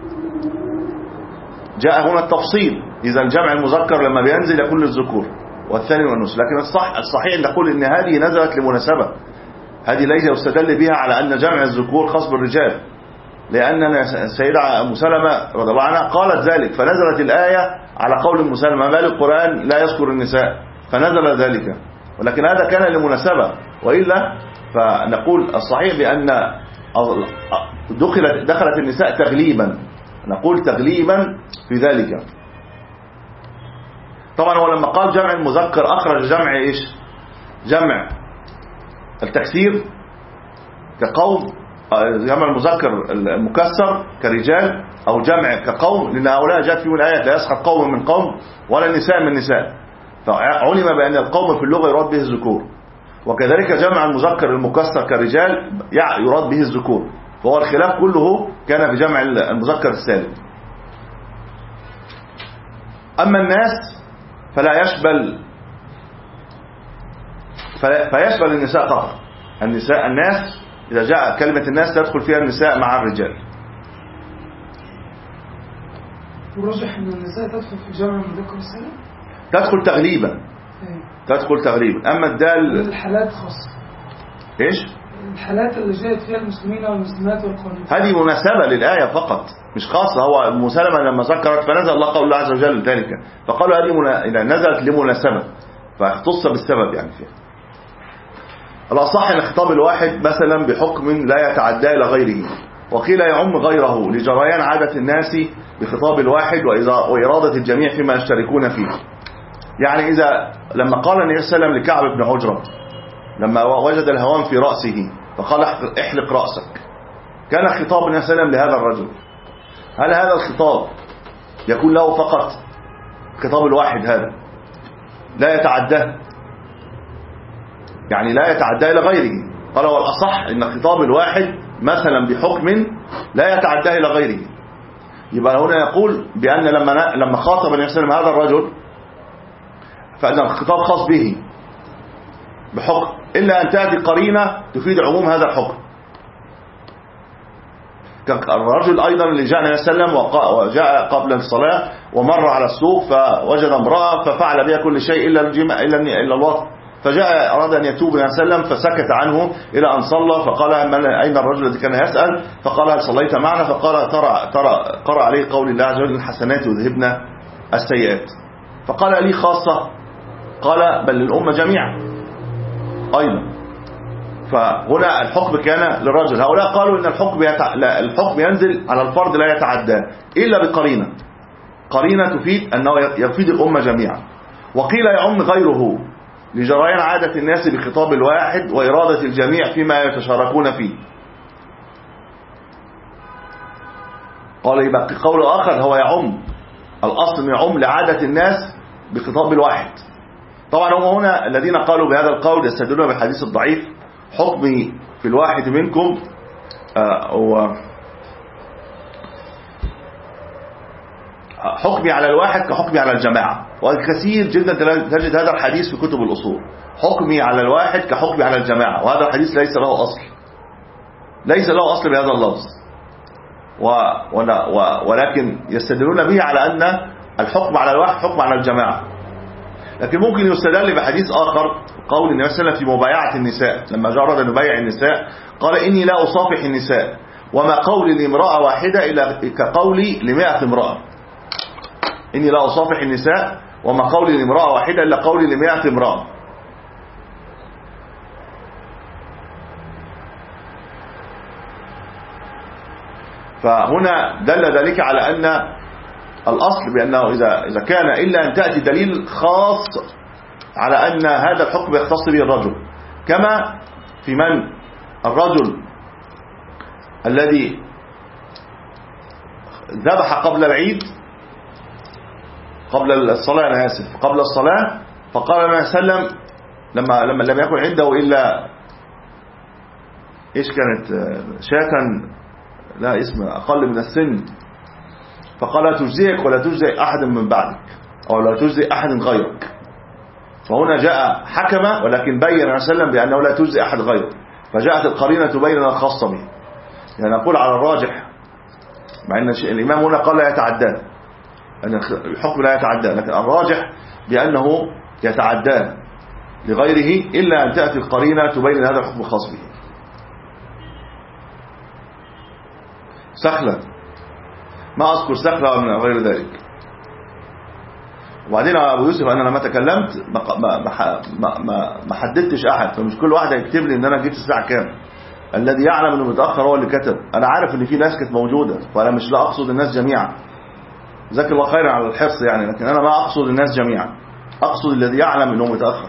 جاء هنا التفصيل، إذا الجمع المذكر لما بينزل يكون للذكور والثاني والنص. لكن الصح الصحيح نقول إن هذه نزلت لمناسبة، هذه ليس يستدل بها على أن جمع الذكور خاص بالرجال، لأن السيدة أم سلمة رضي الله عنها قالت ذلك، فنزلت الآية على قول أم سلمة ما بال القرآن لا يذكر النساء، فنزل ذلك. ولكن هذا كان لمناسبة، وإلا فنقول الصحيح بأن دخلت دخلت النساء تغليبا، نقول تغليبا في ذلك. طبعا هو لما قال جمع المذكر أخرج جمع إيش؟ جمع التكسير كقوم، جمع المذكر المكسر كرجال، أو جمع كقوم، لأن هؤلاء جاءت فيهم الآيات لا يسخر قوم من قوم ولا النساء من نساء، فعلم بأن القوم في اللغة يراد به الذكور. وكذلك جمع المذكر المكسر كرجال يراد به الذكور، فهو الخلاف كله كان في جمع المذكر السالم. أما الناس فلا يشمل فيشمل النساء فقط. النساء الناس إذا جاء كلمة الناس تدخل فيها النساء مع الرجال. ورجح أن النساء تدخل في جمع المذكر السالم؟ تدخل تغليبا ايه؟ تدخل تغليبا. أما الدال الحالات خاصة إيش؟ الحالات اللي جاءت فيها المسلمين والمسلمات والقانتين هذه مناسبة للآية فقط مش خاصة. هو مسلمة لما ذكرت فنزل الله قول الله عز وجل ذلك، فقالوا هذه منا... نزلت لمناسبة فاختص بالسبب يعني فيها. الأصح أن الخطاب الواحد مثلا بحكم لا يتعدى إلى غيره، وقيل يعم غيره لجريان عادة الناس بخطاب الواحد وإرادة الجميع فيما يشتركون فيه. يعني إذا لما قال النبي صلى الله عليه وسلم لكعب بن عجرة لما وجد الهوام في رأسه فقال احلق رأسك، كان خطاب النبي صلى الله عليه وسلم لهذا الرجل. هل هذا الخطاب يكون له فقط خطاب الواحد هذا لا يتعداه، يعني لا يتعدى إلى غيره؟ قال والأصح إن خطاب الواحد مثلا بحكم لا يتعدى إلى غيره. يبقى هنا يقول بأن لما لما خاطب النبي صلى الله عليه وسلم هذا الرجل فإن الخطاب خاص به بحكم، إلا أن تأتي قرينة تفيد عموم هذا الحكم. الرجل أيضا اللي جاء النبي صلى الله عليه وسلم وجاء قبل الصلاة ومر على السوق فوجد امرأة ففعل بها كل شيء إلا الجماع إلا إلا الوطن، فجاء أراد أن يتوب النبي صلى الله عليه وسلم فسكت عنه إلى أن صلى، فقال أين الرجل الذي كان يسأل؟ فقال هل صليت معنا؟ فقال ترى ترى قرأ عليه قول الله عز وجل الحسنات يذهبن السيئات. فقال لي خاصة؟ قال بل للأمة جميعا أيضا. فهنا الحكم كان للرجل. هؤلاء قالوا إن الحكم يتع... لا الحكم ينزل على الفرد لا يتعدى إلا بقرينة، قرينة تفيد أنه يفيد الأمة جميعا. وقيل يعم غيره لجريان عادة الناس بخطاب الواحد وإرادة الجميع فيما يتشاركون فيه. قال يبقى قول آخر هو يعم، الأصل يعم لعادة الناس بخطاب الواحد. طبعا هم هنا الذين قالوا بهذا القول يستدلون بالحديث الضعيف حكمي في الواحد منكم آه حكمي على الواحد كحكمي على الجماعة. والكثير جدا تجد هذا الحديث في كتب الأصول، حكمي على الواحد كحكمي على الجماعة، وهذا الحديث ليس له أصل، ليس له أصل بهذا اللفظ. و ولكن يستدلون به على أن الحكم على الواحد حكم على الجماعة. لكن ممكن يستدل بحديث آخر، قول النبي صلى الله عليه وسلم في مبايعة النساء لما جرد أن يبايع النساء قال إني لا أصافح النساء وما قولي لامرأة واحدة إلا كقولي لمائة امرأة. إني لا أصافح النساء وما قولي لامرأة واحدة إلا قولي لمائة امرأة. فهنا دل ذلك على أن الأصل بأنه إذا إذا كان إلا أن تأتي دليل خاص على أن هذا الحكم يختص به الرجل، كما في من الرجل الذي ذبح قبل العيد قبل الصلاة أنا آسف قبل الصلاة، فقال النبي صلى الله عليه وسلم لما لما لم يكن عنده إلا إيش كانت شاة لا اسم أقل من السن، فقال لا تجزئك ولا تجزئ أحد من بعدك أو لا تجزئ أحد غيرك. فهنا جاء حكم ولكن بين النبي صلى الله عليه وسلم بأنه لا تجزئ أحد غيره، فجاءت القرينة تبين الخاصة به. يعني نقول على الراجح مع أن الإمام هنا قال لا يتعدى، أن الحكم لا يتعدى، لكن الراجح بأنه يتعدى لغيره إلا أن تأتي القرينة تبين هذا الحكم خاص به. سخلة ما أذكر سخلة من غير ذلك. وبعدين أبو يوسف أنا لما تكلمت ما, ما, ما, ما حددتش أحد، فمش كل واحد يكتب لي إن أنا جبت الساعة كام. الذي يعلم إنه متأخر هو اللي كتب. أنا عارف إن في ناس كانت موجودة، فأنا مش لا أقصد الناس جميعا، جزاك الله خيرا على الحرص يعني، لكن أنا ما أقصد الناس جميعا، أقصد الذي يعلم إنه متأخر.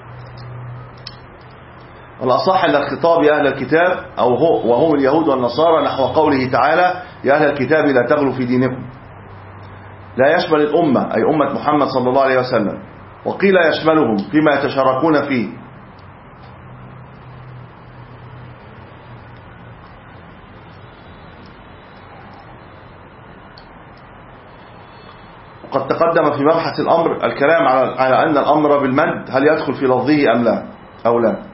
الأصح أن الخطاب يا أهل الكتاب أو هو وهم اليهود والنصارى نحو قوله تعالى يا أهل الكتاب لا تغلوا في دينكم، لا يشمل الأمة أي أمة محمد صلى الله عليه وسلم، وقيل يشملهم فيما يتشاركون فيه. وقد تقدم في مبحث الأمر الكلام على على أن الأمر بالمد هل يدخل في لفظه أم لا أو لا.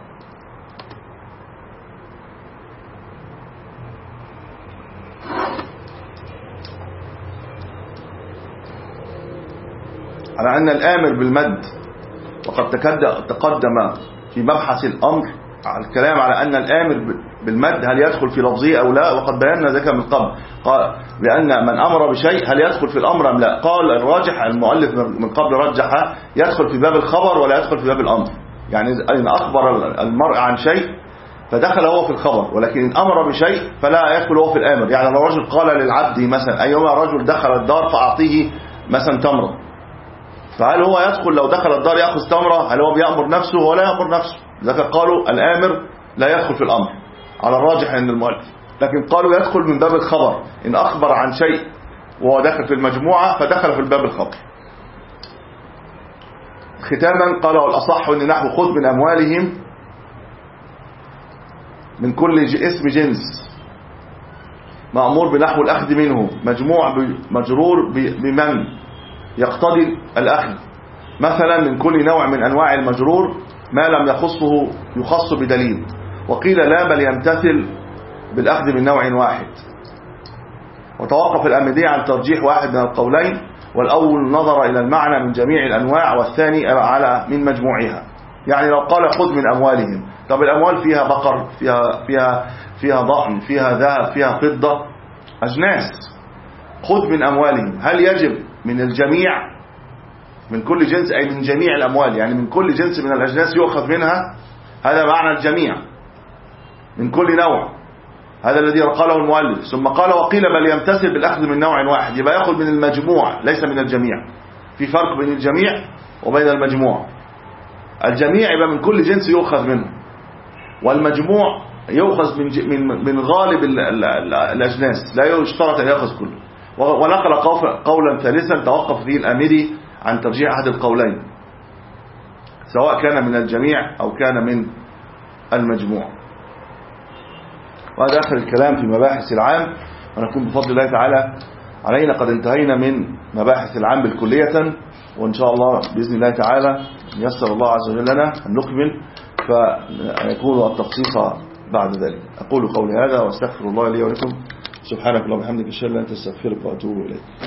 على أن الآمر بالمد، وقد تقدم في مبحث الأمر الكلام على أن الآمر بالمد هل يدخل في لفظه أو لا، وقد بينا ذلك من قبل، قال بأن من أمر بشيء هل يدخل في الأمر أم لا. قال الراجح المؤلف من قبل رجح يدخل في باب الخبر ولا يدخل في باب الأمر، يعني إن أخبر المرء عن شيء فدخل هو في الخبر، ولكن إن أمر بشيء فلا يدخل هو في الآمر. يعني لو رجل قال للعبد مثلا أيما رجل دخل الدار فأعطيه مثلا تمرة، فهل هو يدخل لو دخل الدار يأخذ تمرة؟ هل هو بيأمر نفسه ولا يأمر نفسه؟ لذلك قالوا الآمر لا يدخل في الأمر على الراجح عند المؤلف، لكن قالوا يدخل من باب الخبر، إن أخبر عن شيء وهو داخل في المجموعة فدخل في الباب الخبر. ختاما قالوا الأصح أن نحو خذ من أموالهم من كل اسم جنس مأمور بنحو الأخذ منه، مجموع مجرور بمن يقتضي الأخذ، مثلا من كل نوع من أنواع المجرور ما لم يخصه يخص بدليل. وقيل لا بل يمتثل بالأخذ من نوع واحد. وتوقف الأمدي عن ترجيح واحد من القولين، والأول نظر إلى المعنى من جميع الأنواع والثاني على من مجموعها. يعني لو قال خذ من أموالهم، طب الأموال فيها بقر، فيها فيها فيها ضأن، فيها ذهب، فيها فضة، أجناس. خذ من أموالهم هل يجب من الجميع من كل جنس أي من جميع الأموال، يعني من كل جنس من الأجناس يؤخذ منها، هذا معنى الجميع من كل نوع، هذا الذي قاله المؤلف. ثم قال وقيل بل يمتثل بالأخذ من نوع واحد، يبقى يأخذ من المجموع ليس من الجميع. في فرق بين الجميع وبين المجموع. الجميع يبقى من كل جنس يؤخذ منه، والمجموع يؤخذ من من من غالب الأجناس، لا يشترط أن يأخذ كله. ونقل قولا ثالثا توقف فيه الأمدي عن ترجيح أحد القولين سواء كان من الجميع أو كان من المجموع. وهذا آخر الكلام في مباحث العام، ونكون بفضل الله تعالى علينا قد انتهينا من مباحث العام بالكلية، وإن شاء الله بإذن الله تعالى يسر الله عز وجل لنا أن نكمل فيكون التخصيص بعد ذلك. أقول قولي هذا واستغفر الله لي ولكم. سبحانك اللهم وبحمدك اشهد ان لا اله الا انت استغفرك واتوب اليك.